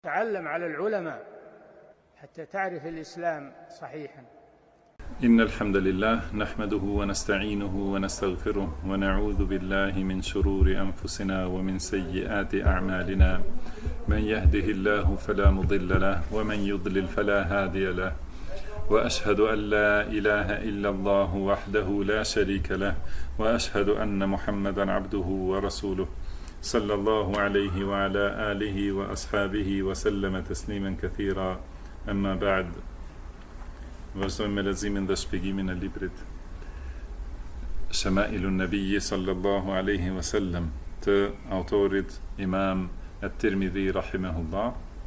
تعلم على العلماء حتى تعرف الإسلام صحيحا. إن الحمد لله نحمده ونستعينه ونستغفره ونعوذ بالله من شرور أنفسنا ومن سيئات أعمالنا، من يهده الله فلا مضل له ومن يضلل فلا هادي له، وأشهد أن لا إله إلا الله وحده لا شريك له، وأشهد أن محمدا عبده ورسوله صلى الله عليه وعلى آله وأصحابه وسلم تسليما كثيرا. أما بعد. Vazhdojmë me leximin dhe shpjegimin e librit Shama'ilun Nabiyyi sallallahu alaihi wasallam të autorit Imam At-Tirmidhi rahimahullah.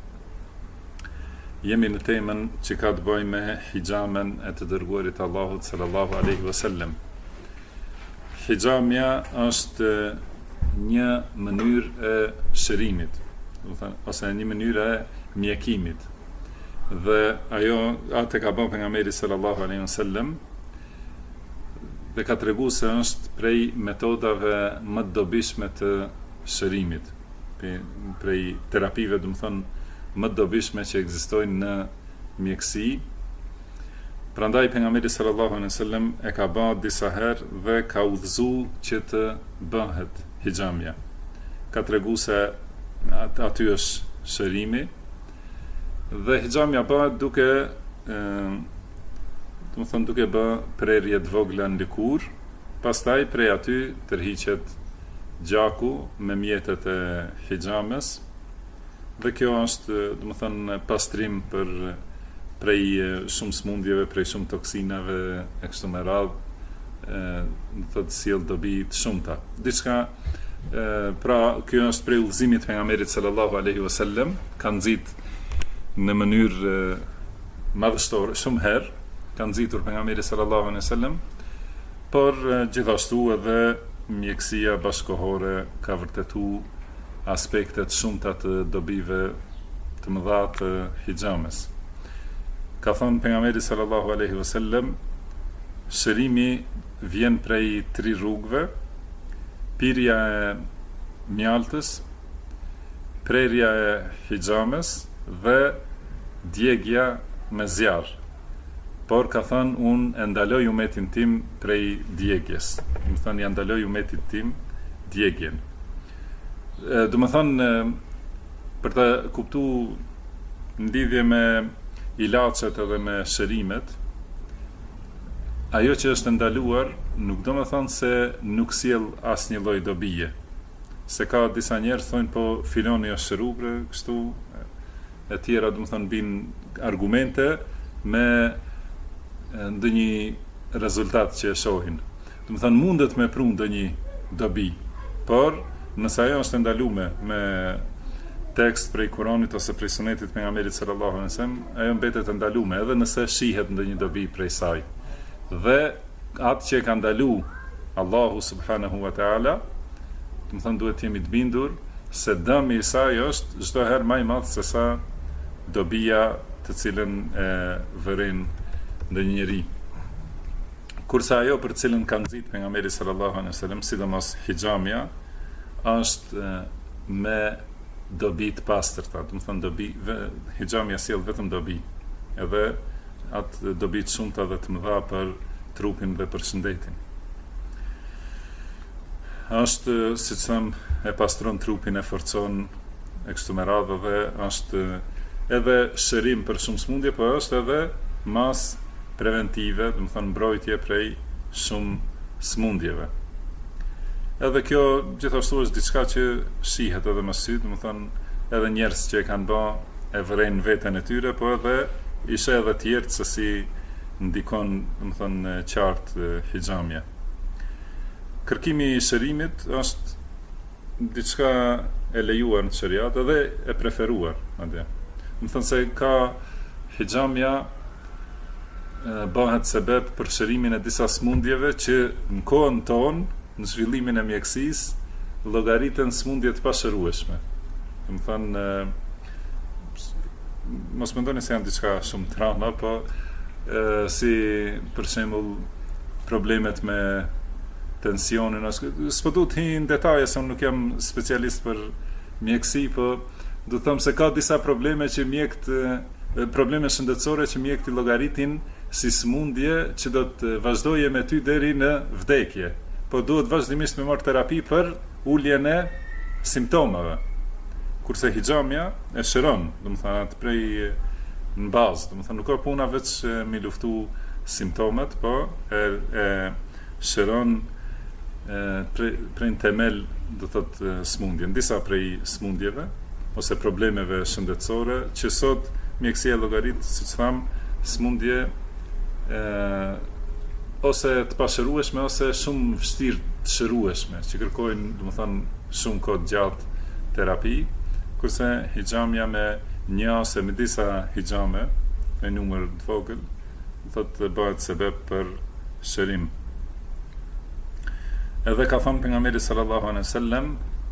Jemi në temën që ka të bëjë me hijamen e të dërguarit Allahut sallallahu alaihi wasallam. Hijamja është një mënyrë e shërimit, ose një mënyrë e mjekimit. Dhe ajo atë ka bën pejgamberi sallallahu alaihi wasallam dhe ka treguar se është prej metodave më të dobishme të shërimit, prej terapive, do të thonë më të dobishme që ekzistojnë në mjekësi. Prandaj pejgamberi sallallahu alaihi wasallam e ka bërë disa herë dhe ka udhëzuar që të bëhet hijamja. Ka treguar se aty është shërimi. Dhe hijamja bëhet duke duke bë prerje të vogla në lëkurë, pastaj prej aty tërhiqet gjaku me mjetet e hijames, dhe kjo është pastrim prej shumë smundjeve, prej shumë toksinave e kështu me radhë, sjell dobi të shumta. Pra kjo është prej udhëzimit të pejgamberit sallallahu alaihi wasallam, ka nxit në mënyrë madhështore shumë herë, ka nxitur pejgamberi sallallahu alaihi wasallam, por gjithashtu edhe mjekësia bashkëkohore ka vërtetuar aspektet shumta të dobive të mëdha të hijames. Ka thënë pejgamberi sallallahu alaihi wasallam, shërimi vjen prej 3 rrugëve: pirja e mjaltës, prerja e hijames dhe djegja me zjarr. Por ka thënë, unë e ndaloj umetin tim prej djegjes. Do të thënë, ja ndaloj umetit tim djegjen. Do të thënë, për të kuptuar në lidhje me ilaçet edhe me shërimet, ajo që është ndaluar nuk do të thënë se nuk sjell asnjë lloj dobije. Se ka disa njerëz thonë, po filoni është shëruar kështu, e tjera do të thonë bin argumente me ndonjë rezultat që e shohin. Do të thonë mundet me pru ndonjë dobi, por nëse ajo është ndaluar me tekst prej Kuranit ose prej Sunetit pejgamberit sallallahu alaihi wasallam, ajo mbetet e ndaluar edhe nëse shihet ndonjë dobi prej saj. Dhe atë që ka ndaluar Allahu subhanahu wa taala, do të thonë duhet jemi të bindur se dëmi i saj është çdo herë më i madh se sa dobia të cilën e vërin ndonjë njeri. Kurse ajo për cilën ka nxit pejgamberi sallallahu alaihi wasallam, sidomos hijamja, është me dobi të pastërta, do të thonë hijamja sjell vetëm dobi, edhe atë dobi të shumta dhe të mëdha për trupin dhe për shëndetin. Është, siç them, e pastron trupin, e forcon e kështu me radhë, dhe është edhe shërim për shumë smundje, por është edhe mas preventive, do të thonë mbrojtje prej shumë smundjeve. Edhe kjo gjithashtu është diçka që shihet edhe më sy, do të thonë edhe njerëz që e kanë bë e vërejnë veten e tyre, por edhe ishe edhe tjerë se si ndikon, do të thonë, qartë hijamja. Kërkimi i shërimit është diçka e lejuar në shariat edhe e preferuar, madje. Do të thonë se ka hijamja bëhet sebeb për shërimin e disa smundjeve që në kohën tonë, në zhvillimin e mjekësisë, llogariten smundje të pashërueshme. Do të thonë, mos mendoni se janë diçka shumë të rënda, po si për shembull problemet me tensionin, s'po du të hi në detaje se unë nuk jam specialist për mjekësi, po do them se ka disa probleme që mjekët, probleme shëndetësore që mjekët i llogaritin si smundje që do të vazhdojë me ty deri në vdekje. Po duhet vazhdimisht me marrë terapi për uljen e simptomave. Kurse hijamja e shëron, domethënë atë prej në bazë, domethënë nuk ka puna vetë me luftu simptomat, po e shëron prej në temel, do thotë smundjen. Disa prej smundjeve ose problemeve shëndetësore që sot mjekësia llogarit, siç tham, smundje ose të pashërueshme ose shumë vështirë të shërueshme, që kërkojnë, domethënë, shumë kohë gjatë terapi, kurse hijamja me një ose me disa hijame me numër të vogël, thotë bëhet sebeb për shërim. Edhe ka thënë pejgamberi sallallahu alaihi wasallam,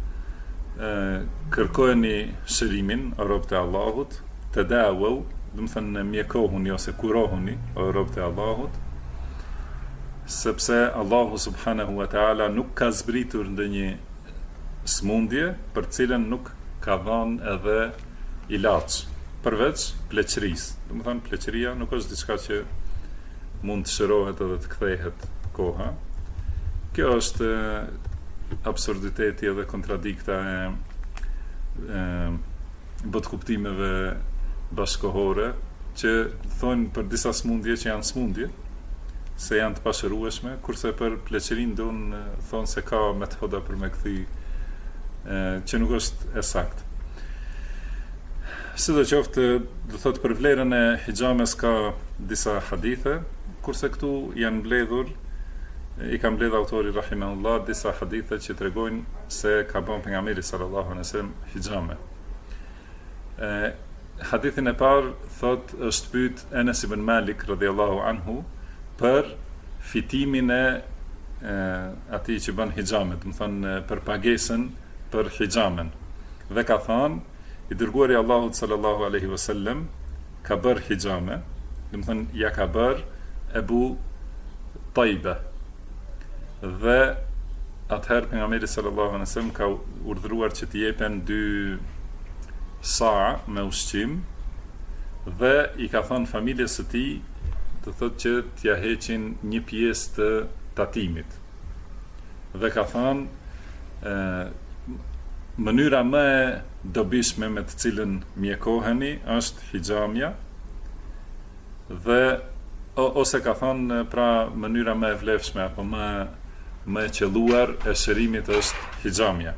kërkojeni shërimin o robët e Allahut, tadawu, domethënë mjekohuni ose kurohuni o robët e Allahut, sepse Allahu subhanahu wa taala nuk ka zbritur ndonjë smundje për cilën nuk ka dhënë edhe ilaç, përveç pleqërisë. Domethënë pleqëria nuk është diçka që mund të shërohet edhe të kthehet koha. Kjo është absurditeti edhe kontradikta e botkuptimeve bashkohore që thonë për disa smundje që janë smundje, se janë të pashërueshme, kurse për pleqërinë donë thonë se ka metoda për me kthi që nuk është e saktë. Sidoqoftë, do thotë për vlerën e hijames ka disa hadithe, kurse këtu janë mbledhur, i ka mbledhur autori rahimahullah disa hadithe që tregojnë se ka bën pejgamberi sallallahu alaihi wasallam hijame. Hadithin e parë thot është pyet Enes ibn Malik radhiyallahu anhu për fitimin e atij që bën hijame, do të thonë për pagesën për hijamen. Dhe ka thënë i dërguari Allahut sallallahu alaihi wasallam ka bër hijame, do të thonë ja ka bër Ebu Tajbe. Dhe atëherë pejgamberi sallallahu alaihi wasallam ka urdhëruar që t'i jepen 2 sa me ushqim dhe i ka thënë familjes së tij të thotë që t'ja heqin një pjesë të tatimit. Dhe ka thënë mënyra më e dobishme me të cilën mjekoheni është hijamja dhe ose ka thënë pra mënyra më e vlefshme apo më e qelluar e shërimit është hijamja.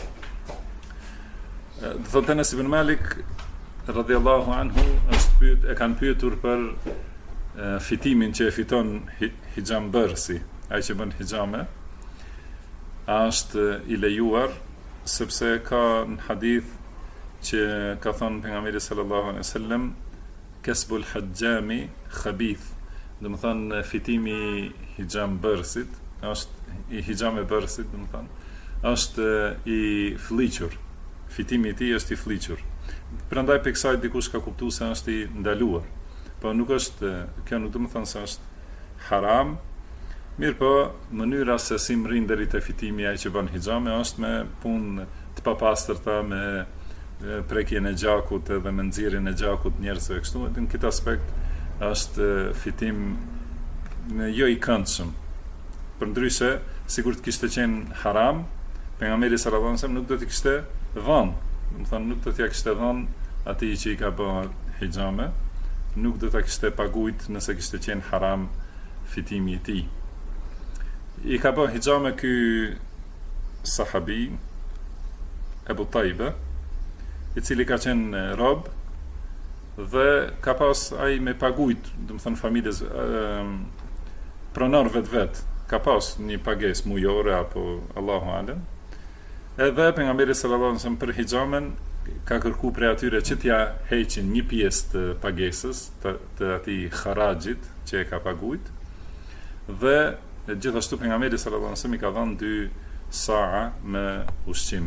Do thotë Enes ibn Malik radhiyallahu anhu e kanë pyetur për fitimin që e fiton hijambërsi, ai që bën hijame, a është i lejuar, sepse ka në hadith që ka thënë pejgamberi sallallahu alaihi wasallam kasbul hajjami khabith, do të thonë fitimi i hijambërsit është i hijame bërsit, do të thonë është i fliqur. Fitimi i tij është i fliqur. Prandaj për kësaj dikush ka kuptuar se është i ndaluar. Po nuk është, kjo nuk do të thonë se është haram. Mirë po, mënyra se si mrin deri te fitimi ai që bën hijame është me punë të papastërta, me prekjen e gjakut edhe me nxjerrjen e gjakut njerëzve kështu. Në këtë aspekt është fitim jo i këndshëm. Përndryshe, sikur të kishte qenë haram, pejgamberi sallallahu alajhi wasallam nuk do të kishte dhënë, do të thonë nuk do t'ja kishte dhënë atij që i ka bërë hijame, nuk do ta kishte paguajt nëse kishte qenë haram fitimi i tij. I ka bërë hijame ky sahabi Ebu Tajbe, i cili ka qenë rob dhe ka pas ai me paguajt, do të thonë familjes pronor vet, ka pas një pagesë mujore apo Allahu alem. Edhe pejgamberi sallallahu alajhi wasallam për hijamen ka kërkuar prej atyre që t'ja heqin një pjesë të pagesës të atij harraxhit që e ka paguajt. Dhe gjithashtu pejgamberi sallallahu alajhi wasallam i ka dhënë 2 sa'a me ushqim.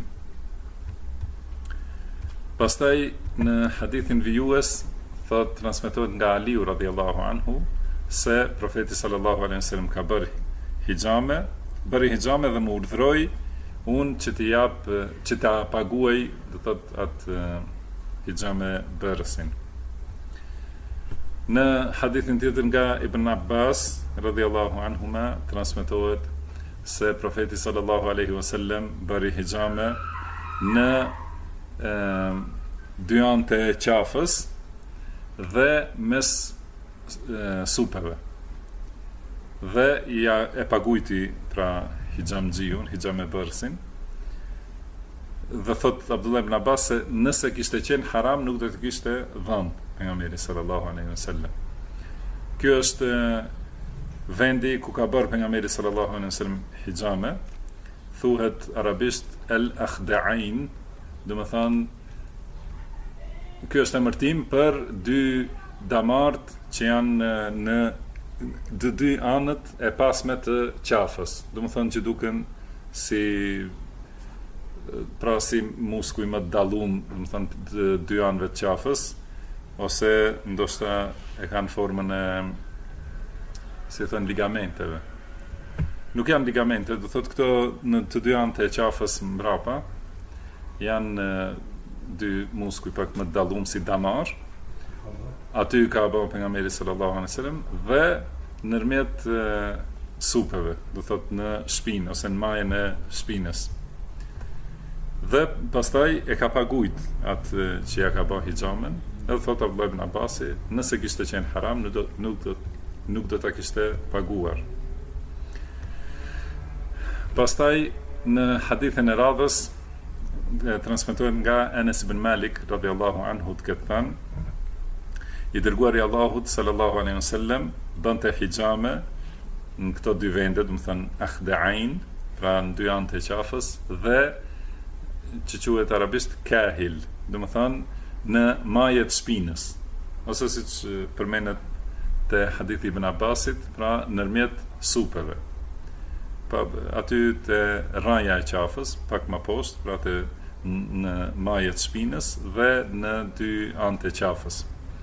Pastaj në hadithin vijues thot transmetohet nga Aliu radhiyallahu anhu se profeti sallallahu alajhi wasallam ka bërë hijame dhe më urdhëroi unë që t'i jap, që t'a paguaj, do thot atë hijame bërësin. Në hadithin tjetër nga Ibn Abbas radhiyallahu anhuma transmetohet se profeti sallallahu alaihi wasallam bëri hijame në dy anë të qafës dhe mes supeve. Dhe ja e pagujti pra hijame bërësin. Dhe thot Abdullah ibn Abbas se nëse kishte qenë haram nuk do të kishte dhënë pejgamberi sallallahu alaihi wasallam. Kjo është vendi ku ka bërë pejgamberi sallallahu alaihi wasallam hijame, thuhet arabisht al-akhda'ain, do të thonë kjo është emërtim për dy damart që janë në dy anët e pasme të qafës, do të thonë që duken si pra si muskuj më dallum, do të thonë dy anëve të qafës, ose ndoshta e kanë formën e si thon ligamenteve. Nuk janë ligamente, do thotë këto në të dy anët e qafës mbrapa janë dy muskuj pak më dallum si damar. Aty ka bërë pejgamberi sallallahu alaihi wasallam dhe nërmjet supeve, do thotë në shpinë ose në majën e shpinës. Dhe pastaj e ka pagujt atë që ja ka bërë hijamen. Edhe thot Abdullah ibn Abbas, nëse kishte qenë haram, nuk do ta kishte paguar. Pastaj në hadithin e radhës transmetohet nga Anas ibn Malik radhiyallahu anhu të këtë thënë, i dërguari i Allahut sallallahu alaihi wasallam bënte hijame në këto dy vende, do të thënë akhda'ain, pra në dy anë të qafës, dhe që quhet arabisht kahil, do të thënë në majet shpinës, ose siç përmendet te hadithi ibn Abbasit, pra nërmjet supeve. Pa aty te rraja e qafës, pak më poshtë, pra në majet shpinës dhe në dy anët e qafës.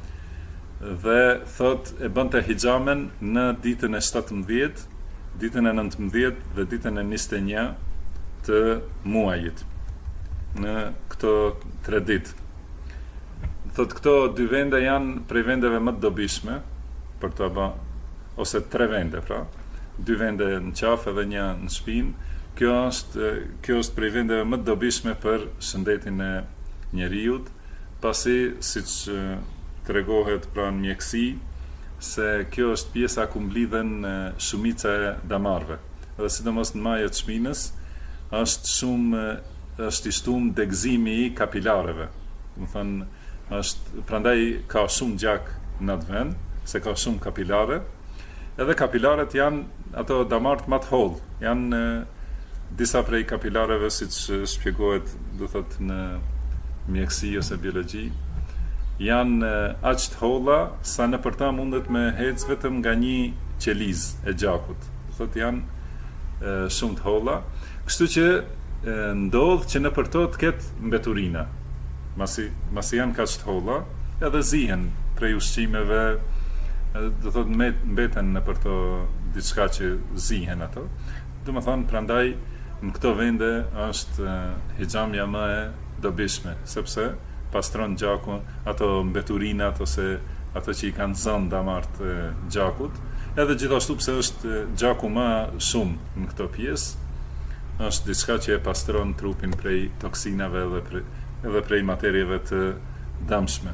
Dhe thot e bënte hijamen në ditën e 17, ditën e 19 dhe ditën e 21 të muajit. Në këto 3 ditë. Thot këto dy vende janë prej vendeve më të dobishme për të bë, ose 3 vende, pra, 2 vende në qafë dhe një në shpinë. Kjo është prej vendeve më të dobishme për shëndetin e njeriut, pasi siç tregohet pra në mjeksi se kjo është pjesa ku mblidhen shumica e damarve. Dhe sidomos në majët e shpinës është i shtumë degëzimi i kapilareve. Do të thënë prandaj ka shumë gjak në atë vend, se ka shumë kapilare, edhe kapilaret janë ato damart më të hollë, janë disa prej kapilareve, siç shpjegohet, do thotë në mjeksi ose biologji, janë aq të holla sa nëpër ta mundet me ecë vetëm nga një qeliz e gjakut. Do thotë janë shumë të holla, kështu që ndodh që nëpër to të ketë mbeturina. Masi janë kaq të holla, edhe zihen prej ushqimeve, do thotë mbeten nëpër to diçka që zihen ato. Do të thonë prandaj në këto vende është hijamja më e dobishme, sepse pastron gjakun, ato mbeturinat ose ato që i kanë zënë damart gjakut, edhe gjithashtu pse është gjaku më shumë në këto pjesë, është diçka që e pastron trupin prej toksinave edhe prej materieve të dëmshme.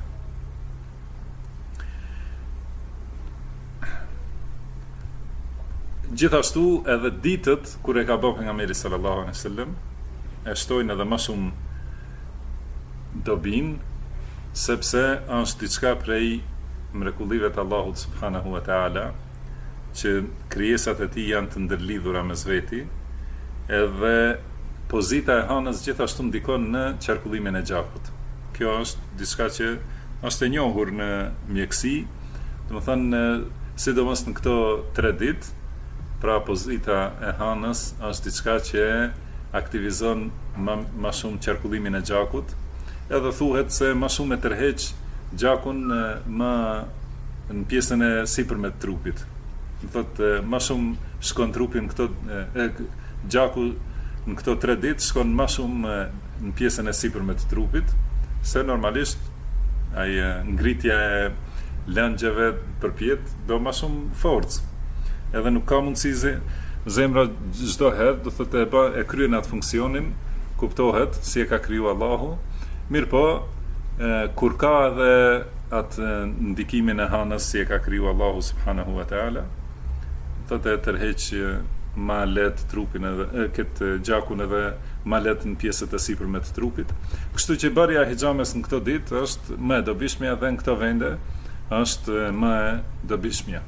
Gjithashtu edhe ditët kur e ka bërë pejgamberi sallallahu alaihi wasallam e shtojnë edhe më shumë dobin, sepse është diçka prej mrekullive të Allahut subhanahu wa taala, që krijesat e tij janë të ndërlidhura mes veti, edhe pozita e hënës gjithashtu ndikon në qarkullimin e gjakut. Kjo është diçka që është e njohur në mjeksi, domethënë sidomos në këto 3 ditë, pra pozita e hënës është diçka që aktivizon më shumë qarkullimin e gjakut, edhe thuhet se më shumë e tërheq gjakun më në pjesën e sipërme të trupit. Do thotë më shumë shkon trupin gjaku në këto 3 ditë shkon më shumë në pjesën e sipërme të trupit, se normalisht ngritja e lëngjeve përpjet do më shumë forcë. Edhe nuk ka mundësi zemra çdo herë do thotë e kryen atë funksionin, kuptohet si e ka kriju Allahu. Mirë po, kur ka edhe atë ndikimin e hanës si e ka kriju Allahu subhanahu wa taala, thotë e tërheq ma let trupin edhe këtë gjakun edhe ma let në pjesët e sipërme të trupit. Kështu që bërja e hixhames në këto ditë është më e dobishmja dhe në këto vende është më e dobishmja.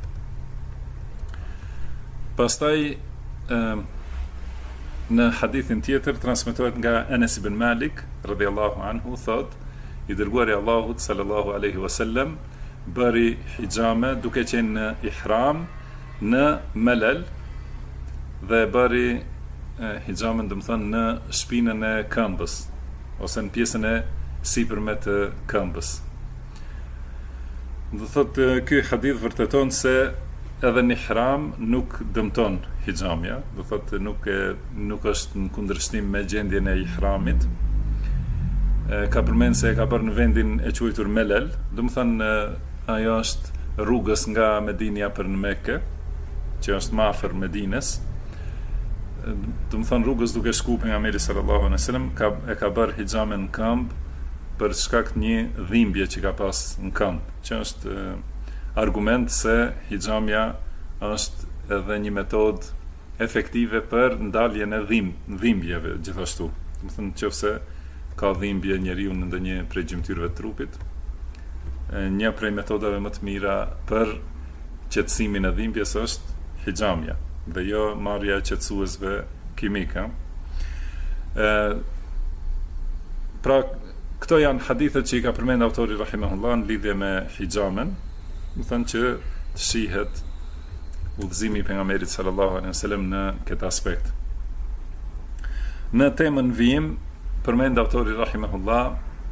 Pastaj në hadithin tjetër transmetohet nga Anas ibn Malik radhiyallahu anhu thot, i dërguari i Allahut sallallahu alaihi wasallam bëri hixhame duke qenë në ihram në melal dhe bëri hixhamen do të thonë në shpinën e këmbës ose në pjesën e sipërme të këmbës. Do thotë ky hadith vërteton se edhe në ihram nuk dëmton hixhamja, do thotë nuk është në kundërshtim me gjendjen e ihramit. Ka përmend se e ka bërë në vendin e quajtur Melal, do të thonë ajo është rrugës nga Medinja për në Mekë, që është më afër Medinës. Do të thonë rrugës duke shku pejgamberi sallallahu alaihi wasallam e ka bërë hixhamen në këmbë për shkak të një dhimbje që ka pas në këmbë, që është argument se hixhamja është edhe një metodë efektive për ndaljen e dhimbjeve gjithashtu. Do të thonë nëse ka dhimbje njeriu në ndonjë prej gjymtyrëve të trupit, një prej metodave më të mira për qetësimin e dhimbjes është hixhamja dhe jo marrja e qetësuesve kimike. Pra këto janë hadithet që i ka përmend autori rahimahullah në lidhje me hixhamen, do thënë që të shihet udhëzimi i pejgamberit sallallahu alaihi wasallam në këtë aspekt. Në temën vijim përmend autori rahimahullah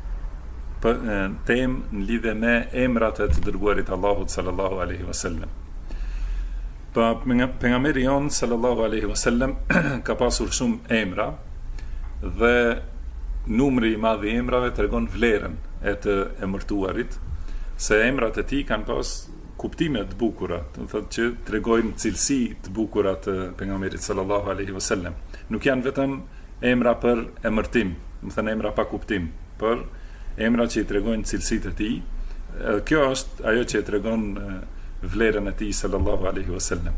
temë në lidhje me emrat e të dërguarit Allahut sallallahu alaihi wasallam. Pa pejgamberi jon sallallahu alaihi wasallam ka pasur shumë emra dhe numri i madh i emrave tregon vlerën e të emërtuarit, se emrat e tij kanë pas kuptime të bukura, do të thotë që tregojnë cilësi të bukura të pejgamberit sallallahu alaihi wasallam. Nuk janë vetëm emra për emërtim, do të thënë emra pa kuptim, por emra që i tregojnë cilësitë e tij. Kjo është ajo që i tregon vlerën e tij sallallahu alaihi wasallam.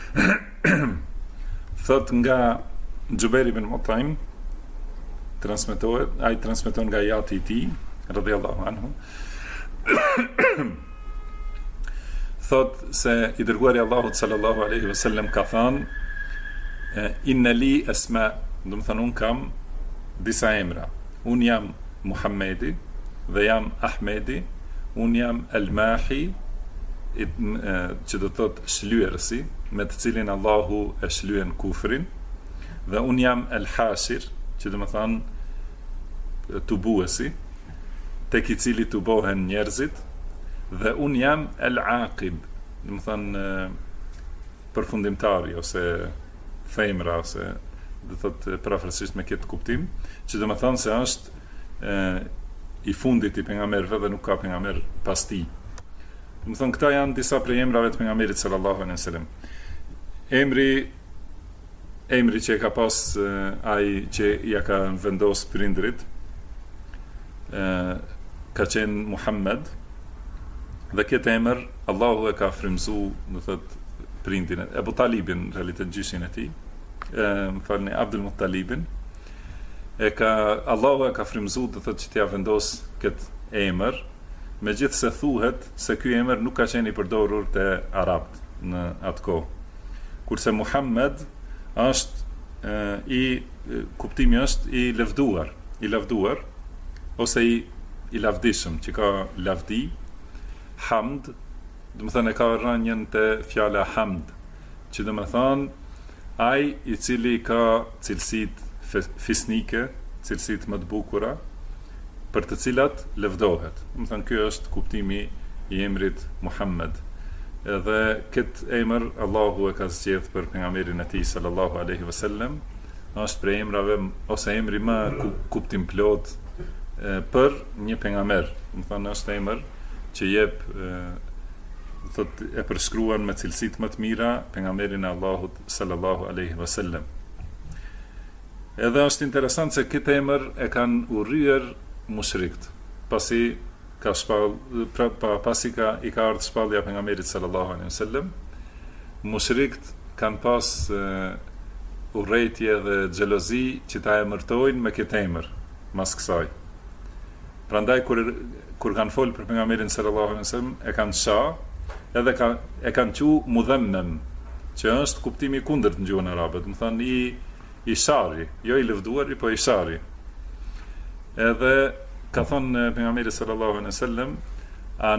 Thot nga Jubair ibn Mut'im transmeton nga jati i tij radhiyallahu anhu. Thot se i dërguari Allahut sallallahu alaihi wasallam ka thënë inna li asma, do të thonë un kam disa emra. Un jam Muhammedi dhe jam Ahmedi, un jam Al-Mahi, që do të thotë shlyerësi, me të cilin Allahu e shlyen kufrin, dhe un jam El-Hashir, që do të thonë tubuesi, tek i cili tubohen njerëzit, dhe un jam El-Aqib, do të thonë përfundimtari ose themra ose do të thotë parafrasisht me këtë kuptim, që do të thonë se është i fundit i pejgamberëve dhe nuk ka pejgamber pas tij. Do të thonë këta janë disa prej emrave të pejgamberit sallallahu alaihi wasallam. Emri që ka pas ai që ja ka vendos prindrit ka qenë Muhammed, dhe këtë emër Allahu e ka frymzuar, do thotë prindin Ebu Talibin, në realitet gjyshin e tij, më falni, Abdul Muttalibin, Allahu e ka frymzuar, do thotë që t'ia vendos këtë emër, megjithse thuhet se ky emër nuk ka qenë i përdorur te arabët në atë kohë. Kurse Muhammed është kuptimi është i lavduar ose i lavdishëm, që ka lavdi, hamd, do të thënë ka rënjën te fjala hamd, që do të thënë ai i cili ka cilësitë fisnike, cilësitë më të bukura, për të cilat lëvdohet. Do të thënë ky është kuptimi i emrit Muhammed. Edhe këtë emër Allahu e ka zgjedhur për pejgamberin e tij sallallahu alaihi wasallam, është prej emrave ose emri më kuptim plot për një pejgamber. Do të thonë është emër që jep thot e përshkruan me cilësitë më të mira pejgamberin e Allahut sallallahu alaihi wasallam. Edhe është interesant se këtë emër e kanë urryer mushrikët, pasi ka pasi i ka ardhur shpallja pejgamberit sallallahu alaihi wasallam, mushrikët kanë pas urrëtie dhe xhelozi që ta emërtojnë me këtë emër mas kësaj. Prandaj kur kanë folur për pejgamberin sallallahu alaihi wasallam e kanë edhe e kanë thu mudhammam, që është kuptimi i kundërt në gjuhën arabe, do të thonë i shari, jo i lëvduar, po i shari. Edhe ka thonë pejgamberi sallallahu alaihi wasallam, a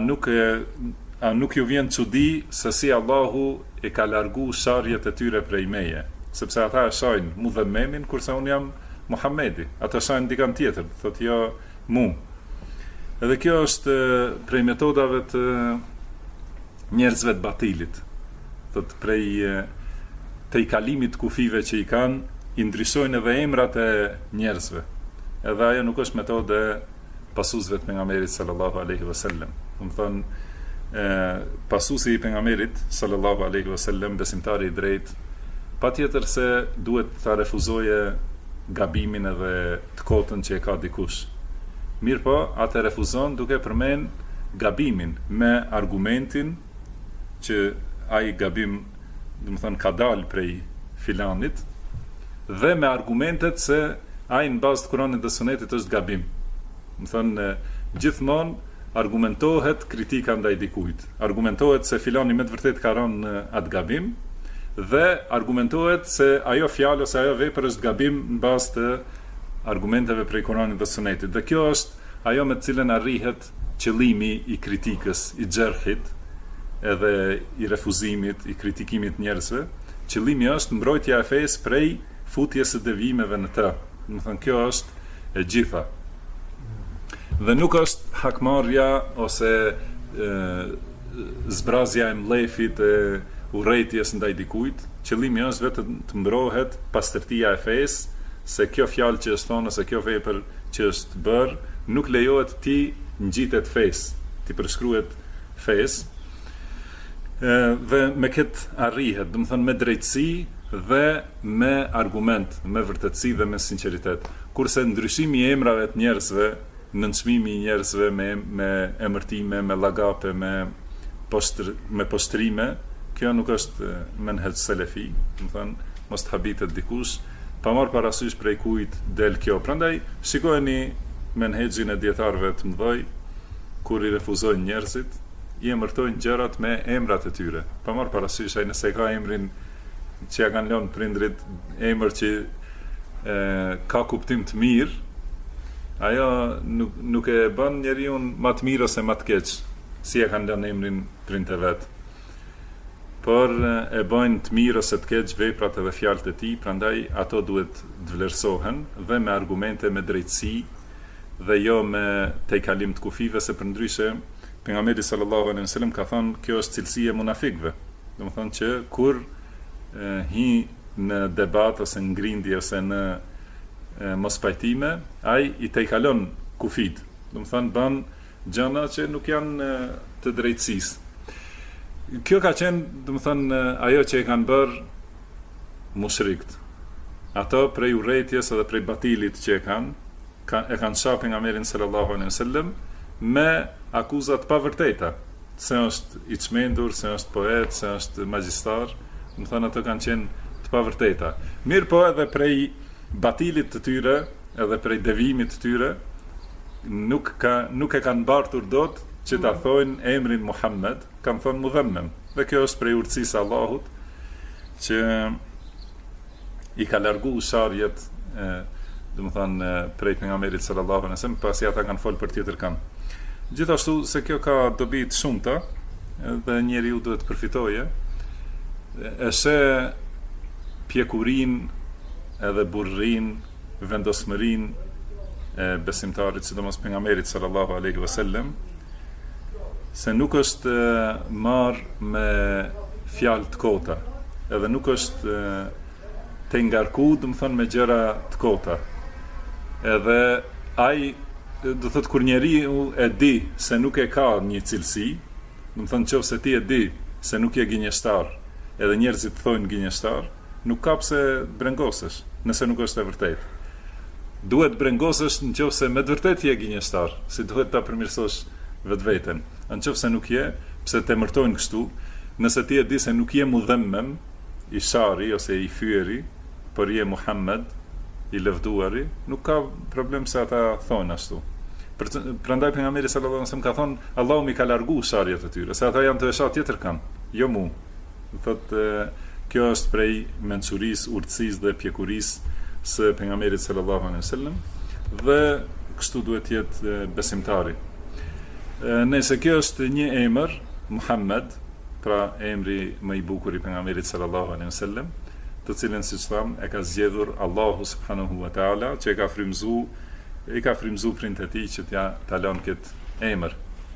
nuk ju vjen çudi se si Allahu e ka largu sharjet e tyre prej meje, sepse ata e shajnë mudhammemin kurse unë jam Muhamedi, ata shajnë dikant tjetër, thotë jo mu. Edhe kjo është prej metodave të njerëzve të batilit, thotë prej të i kalimit kufive që i kanë, i ndryshojnë edhe emrat e njerëzve. Edhe ajo nuk është metode pasuesve të pejgamberit sallallahu alaihi wasallam. Do të thonë pasuesi i pejgamberit sallallahu alaihi wasallam, besimtari i drejtë, patjetër se duhet ta refuzoje gabimin edhe të kotën që e ka dikush. Mirë po, atë refuzon duke përmend gabimin me argumentin që ai gabim, do të thonë, ka dalë prej filanit, dhe me argumentet se ai në bazë të Kuranit dhe Sunetit është gabim. Do të thonë, gjithmonë argumentohet kritika ndaj dikujt. Argumentohet se filani me të vërtet ka rënë në atë gabim, dhe argumentohet se ajo fjalë ose ajo vepër është gabim në bazë të argumenteve prej Kuranit dhe Sunetit. Dhe kjo është ajo me të cilën arrihet qëllimi i kritikës, i xherhit, edhe i refuzimit, i kritikimit njerëzve. Qëllimi është mbrojtja e fesë prej futjes së devijimeve në të. Do të thënë, kjo është e gjitha. Dhe nuk është hakmarrja ose zbrazja e mllefit e urrëties ndaj dikujt. Qëllimi është vetëm të mbrohet pastërtia e fesë, se kjo fjalë që është thonë ose kjo vepër që është bërë nuk lejohet ti ngjitet fesë, ti përshkruhet fesë. Dhe me këtë arrihet, do të thonë me drejtësi dhe me argument, me vërtetësi dhe me sinqeritet. Kurse ndryshimi i emrave të njerëzve, nënçmimi i njerëzve me emërtime, me llagape, me postrime, kjo nuk është menhej selefi, do të thonë mos të habitet dikush, pa marrë parasysh prej kujt del kjo. Prandaj shikojeni menhexhin e dietarëve të mëdhej, kur i refuzojnë njerëzit, i emërtojnë gjërat me emrat e tyre. Pa marrë parasysh ai nëse ka emrin që ja kanë lënë prindrit, emër që ka kuptim të mirë, ajo nuk e bën njeriu më të mirë ose më të keq, si ja kanë lënë emrin prindët e vet. Por e bëjnë të mirë ose të keq veprat edhe fjalët e tij, prandaj ato duhet të vlerësohen dhe me argumente, me drejtësi dhe jo me tejkalim të kufive, se përndryshe pejgamberi sallallahu alaihi wasallam ka thënë kjo është cilësi e munafikëve. Do të thonë që kur hi në debat ose në grindje ose në mospajtime, ai i tejkalon kufit. Do të thonë bën gjëra që nuk janë të drejtësisë. Kjo ka qenë, do të thonë, ajo që e kanë bërë mushrikët. Ato prej urrëties edhe prej batilit që e kanë shapë pejgamberin sallallahu alaihi wasallam me akuzat pa vërteta, se është i çmendur, se është poet, se është magjistar. Do të thonë, ato kanë qenë të pa vërteta. Mirë po edhe prej batilit të tyre, edhe prej devijimit të tyre, nuk e kanë mbartur dot që ta thojnë emrin Muhammed, kanë thonë mudhammam. Dhe kjo është prej urtësisë Allahut që i ka largu sharjet, do të thonë, prej pejgamberit sallallahu alaihi wasallam, pasi ata kanë folë për tjetër kanë. Gjithashtu se kjo ka dobi të shumta dhe njeriu duhet të përfitojë. E sheh pjekurin edhe burrin, vendosmërin e besimtarit, sidomos pejgamberit sallallahu alaihi wasallam, se nuk është marrë me fjalë të kota, edhe nuk është të ngarku, do të thonë, me gjëra të kota. Edhe ai do thot kur njeriu e di se nuk e ka një cilësi, do të thonë nëse ti e di se nuk je gënjeshtar, edhe njerëzit thonë gënjeshtar, nuk ka pse brengosesh, nëse nuk është e vërtetë. Duhet brengosesh nëse me të vërtetë je gënjeshtar, si duhet ta përmirësosh vetveten. Nëse nuk je, pse të emërtojnë kështu, nëse ti e di se nuk je mudhemmem, i shari ose i fyeri, por je Muhammed, i lëvduari, nuk ka problem se ata thonë ashtu. Prandaj pejgamberi sallallahu alajhi wasallam ka thonë, Allahu mi ka largu sharjet e tyre, se ata janë të veshat tjetër kanë, jo mu. Thotë, kjo është prej mençurisë, urtësisë dhe pjekurisë së pejgamberit sallallahu alajhi wasallam, dhe kështu duhet të jetë besimtari. Nëse kjo është një emër, Muhammed, pra emri më i bukur i pejgamberit sallallahu alajhi wasallam, të cilën siç tham e ka zgjedhur Allahu subhanahu wa taala, që i ka frymzu prindët e tij që ta lënë këtë emër.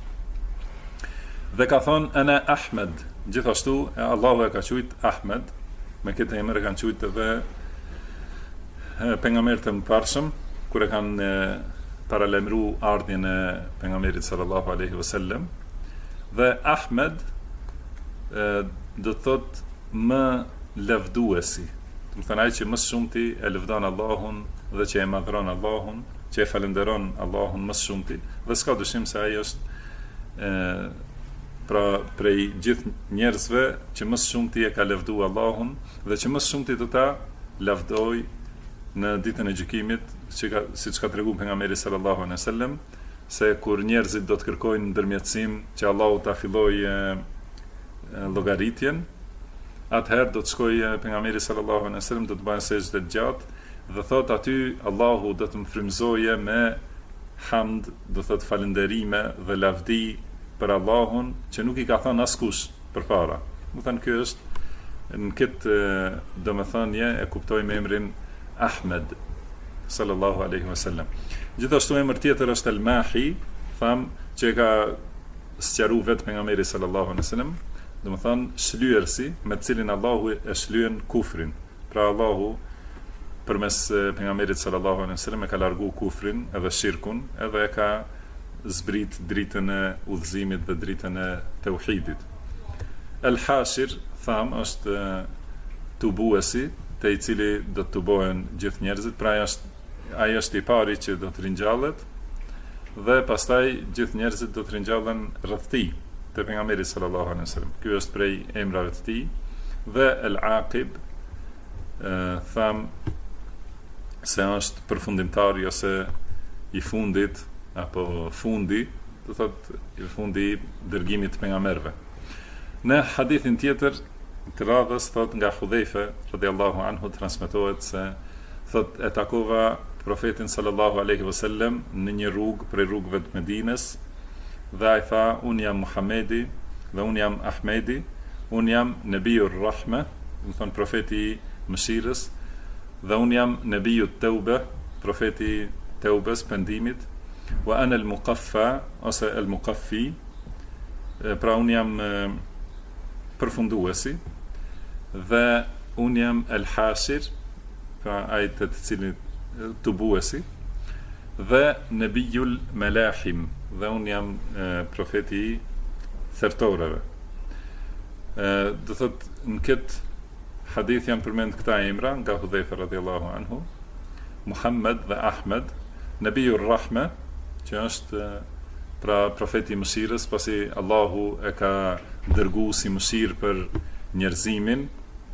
Dhe ka thonë ana Ahmed, gjithashtu Allahu e ka quajtur Ahmed, me këtë emër e kanë quajtur edhe pejgamberët e mëparshëm kur e kanë paralajmëruar ardhmjen e pejgamberit sallallahu alaihi wasallam. Dhe Ahmed do të thotë më lëvduesi, do të thonë ai që më shumti e lëvdon Allahun dhe që e madhron Allahun, që e falenderon Allahun më shumti, dhe s'ka dyshim se ai është pra prej gjithë njerëzve që më shumti e ka lëvdu Allahun dhe që më shumti do ta lavdoj në ditën e gjykimit, siç ka treguar pejgamberi sallallahu alaihi wasallam, se kur njerëzit do të kërkojnë ndërmjetësim që Allahu ta fillojë llogaritjen, atëherë do të shkojë pejgamberi sallallahu alaihi wasallam, do të bëjë sejdë të gjatë dhe thot aty Allahu do të më frymëzoje me hamd, do thot falënderime dhe lavdi për Allahun që nuk i ka thënë askush përpara. Do thënë ky është në këtë domethënie e kuptojmë emrin Ahmed sallallahu alaihi wasallam. Gjithashtu emër tjetër është El-Mahi, tham që e ka sqaruar vetë pejgamberi sallallahu alaihi wasallam, domethënë shlyerësi me të cilin Allahu e shlyen kufrin. Pra Allahu përmes pejgamberit sallallahu alaihi wasallam e ka largu kufrin edhe shirkun, edhe e ka zbrit dritën e udhëzimit dhe dritën e tauhidit. El-Hashir, tham, është tubuesi, te i cili do të tubohen gjithë njerëzit, pra ai është i pari që do të ringjallet, dhe pastaj gjithë njerëzit do të ringjallen rreth tij, te pejgamberi sallallahu alaihi wasallam. Ky është prej emrave të tij. Dhe El-Aqib, tham se është përfundimtari ose i fundit apo fundi, do thotë i fundi i dërgimit të pejgamberëve. Në hadithin tjetër të radhës thot nga Hudhaifa radhiyallahu anhu transmetohet se thot e takova profetin sallallahu alaihi wasallam në një rrugë prej rrugëve të Medinës dhe ai tha un jam Muhamedi dhe un jam Ahmedi, un jam Nabiur Rahme, do thon profeti i mëshirës, dhe un jam Nabiut Tauba, profeti i Taubës, pendimit, wa ana al-Muqaffa ose al-Muqaffi, pra un jam përfunduesi, dhe un jam El-Hashir, pra ai të cilit tubuesi, dhe Nabiyul Malahim, dhe un jam profeti i thertorëve. Do thot në këtë hadith janë përmend këta emra nga Hudhaifa radhiyallahu anhu, Muhammed dhe Ahmed, Nabiur Rahme, që është pra profeti i mëshirës, pasi Allahu e ka dërguar si mëshirë për njerëzimin,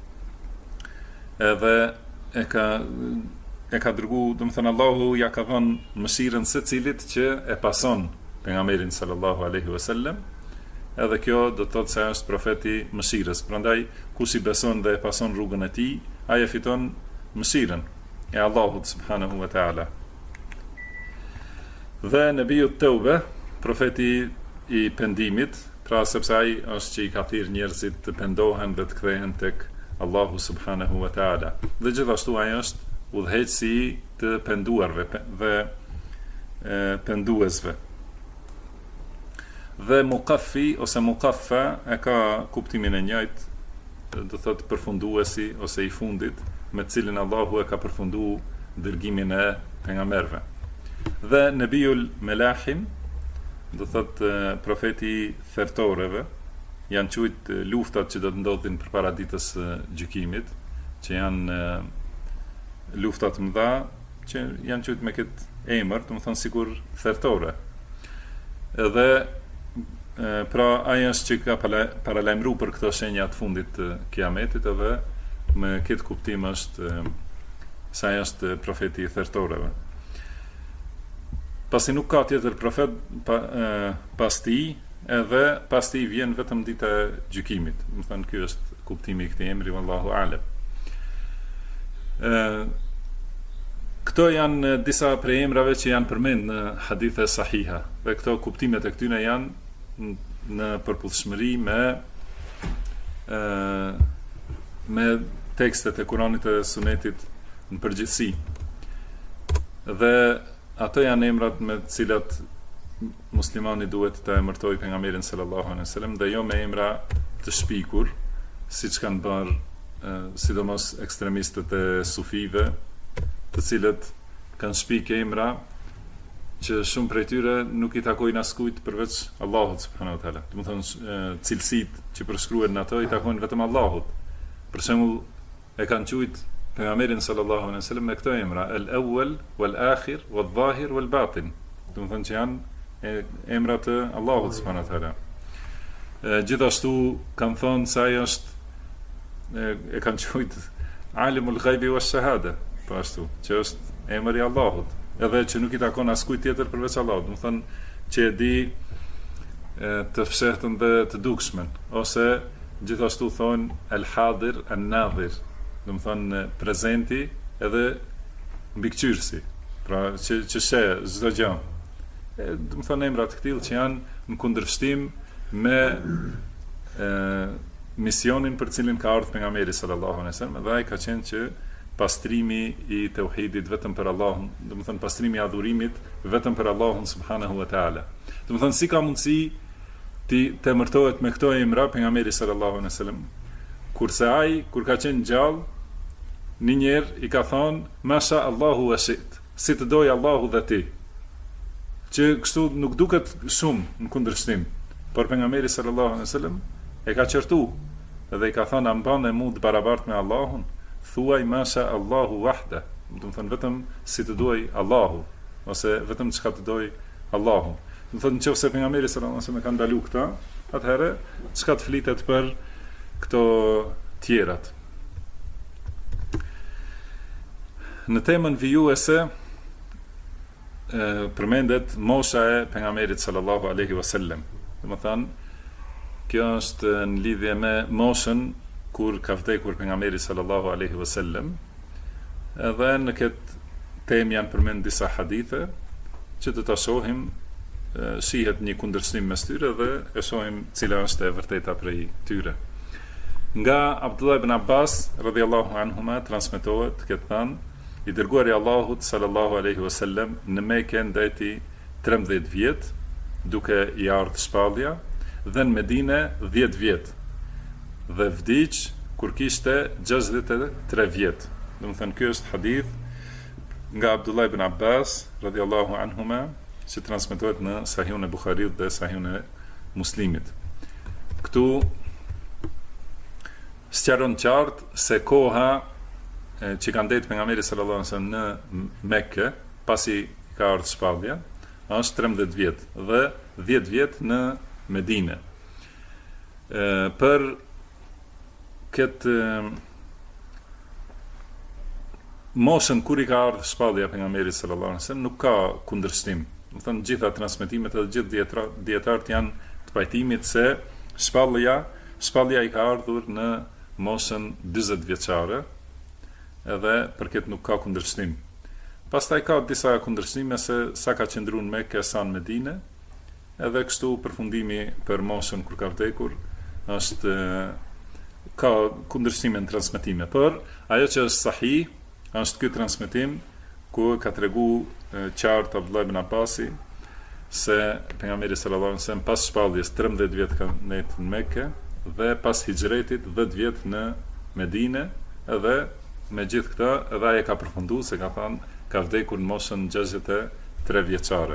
edhe e ka dërguar, do të thënë Allahu ja ka dhënë mëshirën secilit që e pason pejgamberin sallallahu alaihi wasallam, edhe kjo do të thotë se është profeti i mëshirës. Prandaj kush i beson dhe e pason rrugën e tij, ai e fiton mëshirën e Allahut subhanahu wa taala. Dhe Nabiut Tauba, profeti i pendimit, pra sepse ai është që i ka thirrë njerëzit të pendohen dhe të kthehen tek Allahu subhanahu wa taala. Dhe gjithashtu ai është udhëheqësi të penduarve dhe penduesve. Dhe Muqaffi ose Muqaffa e ka kuptimin e njëjtë, do thotë përfunduesi ose i fundit, me të cilin Allahu e ka përfunduar dërgimin e pejgamberëve. Dhe Nebiul Melahim, do thot profeti i thertoreve, janë quajt luftat që do të ndodhin përpara ditës së gjykimit, që janë luftat mëdha që janë quajt me këtë emër, do të thonë sikur thertore. Edhe pra ai është që ka paralajmëruar për këto shenja të fundit të kiametit, edhe me këtë kuptim është se ai është profeti i thertoreve. Pasi nuk ka tjetër profet pas tij, edhe pas tij vjen vetëm dita e gjykimit. Do të thonë ky është kuptimi i këtij emri, wallahu a'lam. Këto janë disa prej emrave që janë përmend në hadithe sahiha, dhe këto kuptimet e këtyre janë në përputhshmëri me tekstet e Kuranit e Sunetit në përgjithësi. Dhe ato janë emrat me të cilat muslimani duhet të emërtojë pejgamberin sallallahu alaihi wasallam, dhe jo me emra të shpikur, siç kanë bërë sidomos ekstremistët e sufive, të cilët kanë shpikë emra që shumë prej tyre nuk i takojnë askujt përveç Allahut subhanahu wa taala. Do të thonë cilësitë që përshkruhen në ato i takojnë vetëm Allahut. Për shembull, e kanë quajtur pejgamberin sallallahu alaihi wasallam me këto emra: el-awwal wal-akhir wal-zahir wal-batin. Do të thonë që janë emra të Allahut subhanahu wa taala. Gjithashtu kanë thonë se ai është e kanë quajtur alimul ghaibi wash-shahada, po ashtu, që është emri i Allahut, edhe që nuk i takon askujt tjetër përveç Allahut. Do të thonë që e di të fshehtën dhe të dukshmen, ose gjithashtu thonë el-hadir an-nadhir, do të thonë prezenti edhe mbikëqyrësi, pra që sheh çdo gjë. Do të thonë emra të tillë që janë në kundërshtim me misionin për cilin ka ardhur pejgamberi sallallahu alaihi wasallam, dhe ai ka qenë që pastrimi i tauhidit vetëm për Allahun, do të thonë pastrimi i adhurimit vetëm për Allahun subhanahu wa taala. Do të thonë si ka mundësi të emërtohet me këto emra pejgamberi sallallahu alaihi wasallam, kurse ai kur ka qenë gjallë një njerë i ka thonë masha Allahu wa shit, si të doj Allahu dhe ti, që kështu nuk duket shumë në kundërshtim, por pejgamberi sallallahu alaihi wasallam e ka qertu dhe i ka thënë a mban e mu të barabart me Allahun, thuaj masha Allahu wahda, do të thonë vetëm si të duaj Allahu, ose vetëm çka të doj Allahu. Do të thonë nëse pejgamberi sallallahu alaihi wasallam ka ndalu këtë, atëherë çka të flitet për këto tjerat. Në temën vijuese përmendet mosha e pejgamberit sallallahu alaihi wasallam. Domethënë, kjo është në lidhje me moshën kur ka vdekur pejgamberi sallallahu alaihi wasallam. Edhe në këtë temë janë përmend disa hadithe që do ta shohim, shihet një kundërshtim mes tyre dhe e shohim cila është e vërteta prej tyre. Nga Abdullah ibn Abbas radhiyallahu anhuma transmetohet këtë thënë: i dërguari i Allahut sallallahu alaihi wasallam në Mekë ndeti 13 vjet, duke i ardhur shpallja, dhe në Medinë 10 vjet, dhe vdiq kur kishte 63 vjet. Domethënë ky është hadith nga Abdullah ibn Abbas radhiyallahu anhuma, që transmetohet në Sahihun e Buhariut dhe Sahihun e Muslimit. Këtu sqaron qartë se koha që ka ndetë pejgamberi sallallahu alaihi wasallam në Mekë pasi ka ardhur shpallja është 13 vjet dhe 10 vjet në Medinë. Për këtë moshën kur i ka ardhur shpallja pejgamberit sallallahu alaihi wasallam nuk ka kundërshtim. Do të thonë gjitha transmetimet edhe gjithë dietarët janë të pajtimit se shpallja i ka ardhur në moshën 40 vjeçare, edhe për këtë nuk ka kundërshtim. Pastaj ka disa kundërshtime se sa ka qëndruar në Mekë sa në Medinë, edhe kështu përfundimi për moshën kur ka vdekur është ka kundërshtime në transmetime. Por ajo që është sahih është ky transmetim ku ka tregu qartë Abdullah ibn Abbasi se pejgamberi sallallahu alaihi wasallam pas shpalljes 13 vjet ka ndërt në Mekë dhe pas hijretit 10 vjet në Medinë, edhe me gjithë këta edhe ai ka përfunduar se ka thënë ka vdekur në moshën 3 vjeçare.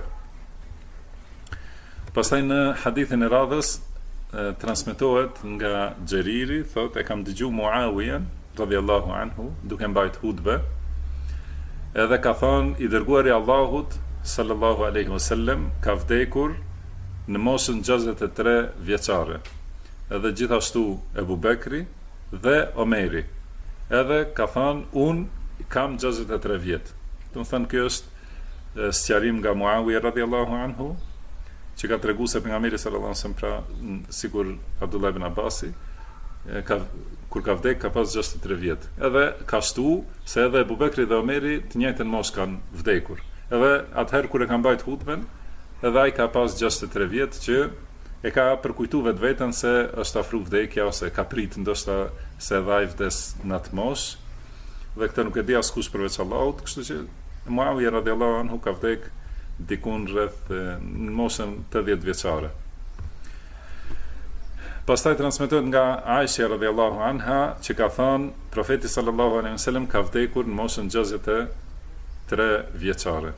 Pastaj në hadithin e radhës transmetohet nga Xheriri, thotë e kam dëgjuar Muawiyan radhiyallahu anhu duke mbajt hutbe, edhe ka thënë i dërguari i Allahut sallallahu alaihi wasallam ka vdekur në moshën 63 vjeçare. Edhe gjithashtu Ebu Bekri dhe Omeri. Edhe ka thënë unë kam 63 vjet. Do të thënë kjo është sqarim nga Muawiya radhiyallahu anhu, që ka treguar se pejgamberi sallallahu alaihi wasallam, pra sikur Abdullah ibn Abbasi, kur ka vdek ka pas 63 vjet. Edhe ka shtu se edhe Ebu Bekri dhe Omeri të njëjtën moshë kanë vdekur. Edhe atëherë kur e ka mbajt hutben, edhe ai ka pas 63 vjet që e ka përkujtu vetveten se është afru vdekja ose ka prit ndoshta se edhe ai vdes në atë moshë. Dhe këtë nuk e di askush përveç Allahut, kështu që Muawiya radhiyallahu anhu ka vdek dikun rreth në moshën 80 vjeçare. Pastaj transmetohet nga Aisha radhiyallahu anha që ka thënë profeti sallallahu alaihi wasallam ka vdekur në moshën 63 vjeçare.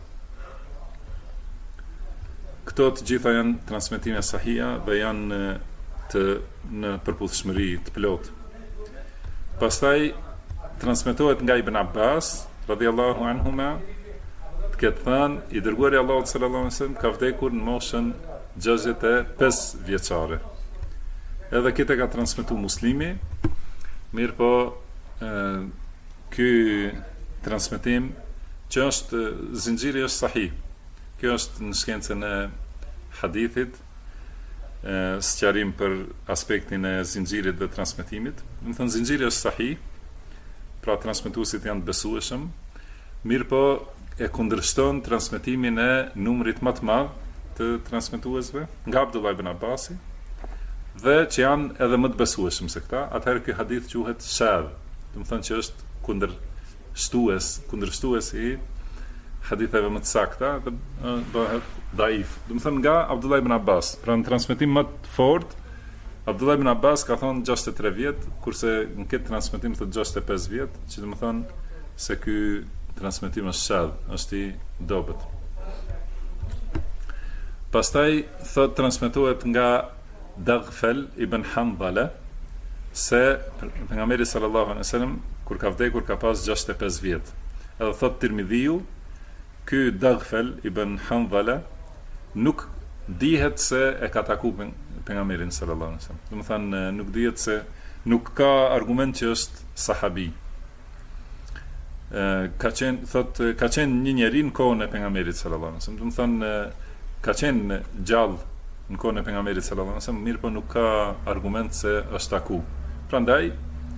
Këto të gjitha janë transmetime sahia dhe janë në përputhshmëri të plotë. Pastaj transmetohet nga Ibn Abbas radhiyallahu anhuma këtë thënë, i dërguari i Allahut sallallahu alaihi wasallam ka vdekur në moshën 65 vjeçare. Edhe këtë ka transmetuar Muslimi, mirë po ky transmetim që është zinxhiri është sahih. Kjo është në shkencën e hadithit, sqarim për aspektin e zinxhirit dhe transmetimit. Do të thënë zinxhiri është sahih, pra transmetuesit janë besueshëm, mirë po e kundërshton transmetimin e numrit më të madh të transmetuesve nga Abdullah ibn Abbasi dhe që janë edhe më të besueshëm se këta. Atëherë ky hadith quhet shadh, do të thonë që është kundërshtues i haditheve më të sakta dhe bëhet daif. Do të thonë nga Abdullah ibn Abbas, pra në transmetim më të fortë Abdullah ibn Abbas ka thonë 63 vjet, kurse në këtë transmetim thotë 65 vjet, që do të thonë se ky transmetim është shadh, është i dobët. Pastaj thot transmetohet nga Daghfal ibn Hanbala se pejgamberi sallallahu alaihi wasallam kur ka vdekur ka pas 65 vjet. Edhe thot Tirmidhiu, ky Daghfal ibn Hanbala nuk dihet se e ka takuar pejgamberin sallallahu alaihi wasallam. Do të thënë nuk dihet se nuk ka argument që është sahabi. Ka qenë një njeri në kohën e pejgamberit sallallahu alaihi wasallam. Do të thënë ka qenë gjallë në kohën e pejgamberit sallallahu alaihi wasallam, mirë po nuk ka argument se është taku. Prandaj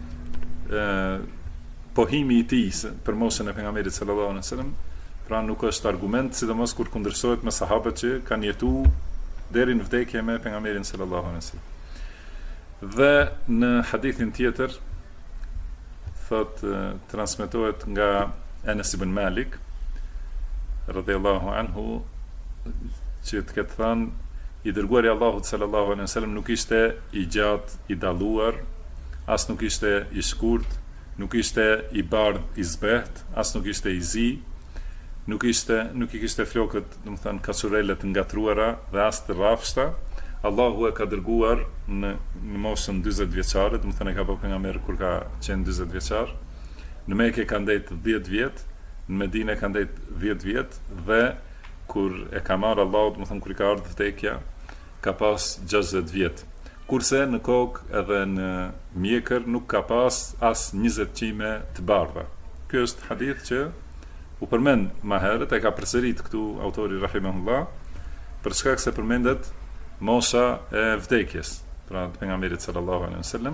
pohimi i tij për moshën e pejgamberit sallallahu alaihi wasallam, pra nuk është argument, sidomos kur kundërshtohet me sahabët që kanë jetuar deri në vdekje me pejgamberin sallallahu alaihi wasallam. Dhe në hadithin tjetër thot transmetohet nga Anas ibn Malik radhiyallahu anhu që të ketë thënë i dërguari i Allahut sallallahu alaihi wasallam nuk ishte i gjatë, i dalluar, as nuk ishte i shkurt, nuk ishte i bardh, i zbeht, as nuk ishte i zi, nuk i kishte flokët, do të thënë kaçurelet ngatruara dhe as të rrafshta. Allahu e ka dërguar në moshën 40 vjeçare, do të thënë ka bëu pejgamber kur ka qenë 40 vjeçar. Në Mekë ka ndejt 10 vjet, në Medinë ka ndejt 10 vjet dhe kur e ka marrë Allahu, do të thënë kur i ka ardhur vdekja, ka pas 60 vjet. Kurse në kokë edhe në mjekër nuk ka pas as 20 qime të bardha. Ky është hadith që u përmend më herët, e ka përsërit këtu autori rahimahullah, për shkak se përmendet mosha e vdekjes, pra të pejgamberit sallallahu alaihi wasallam.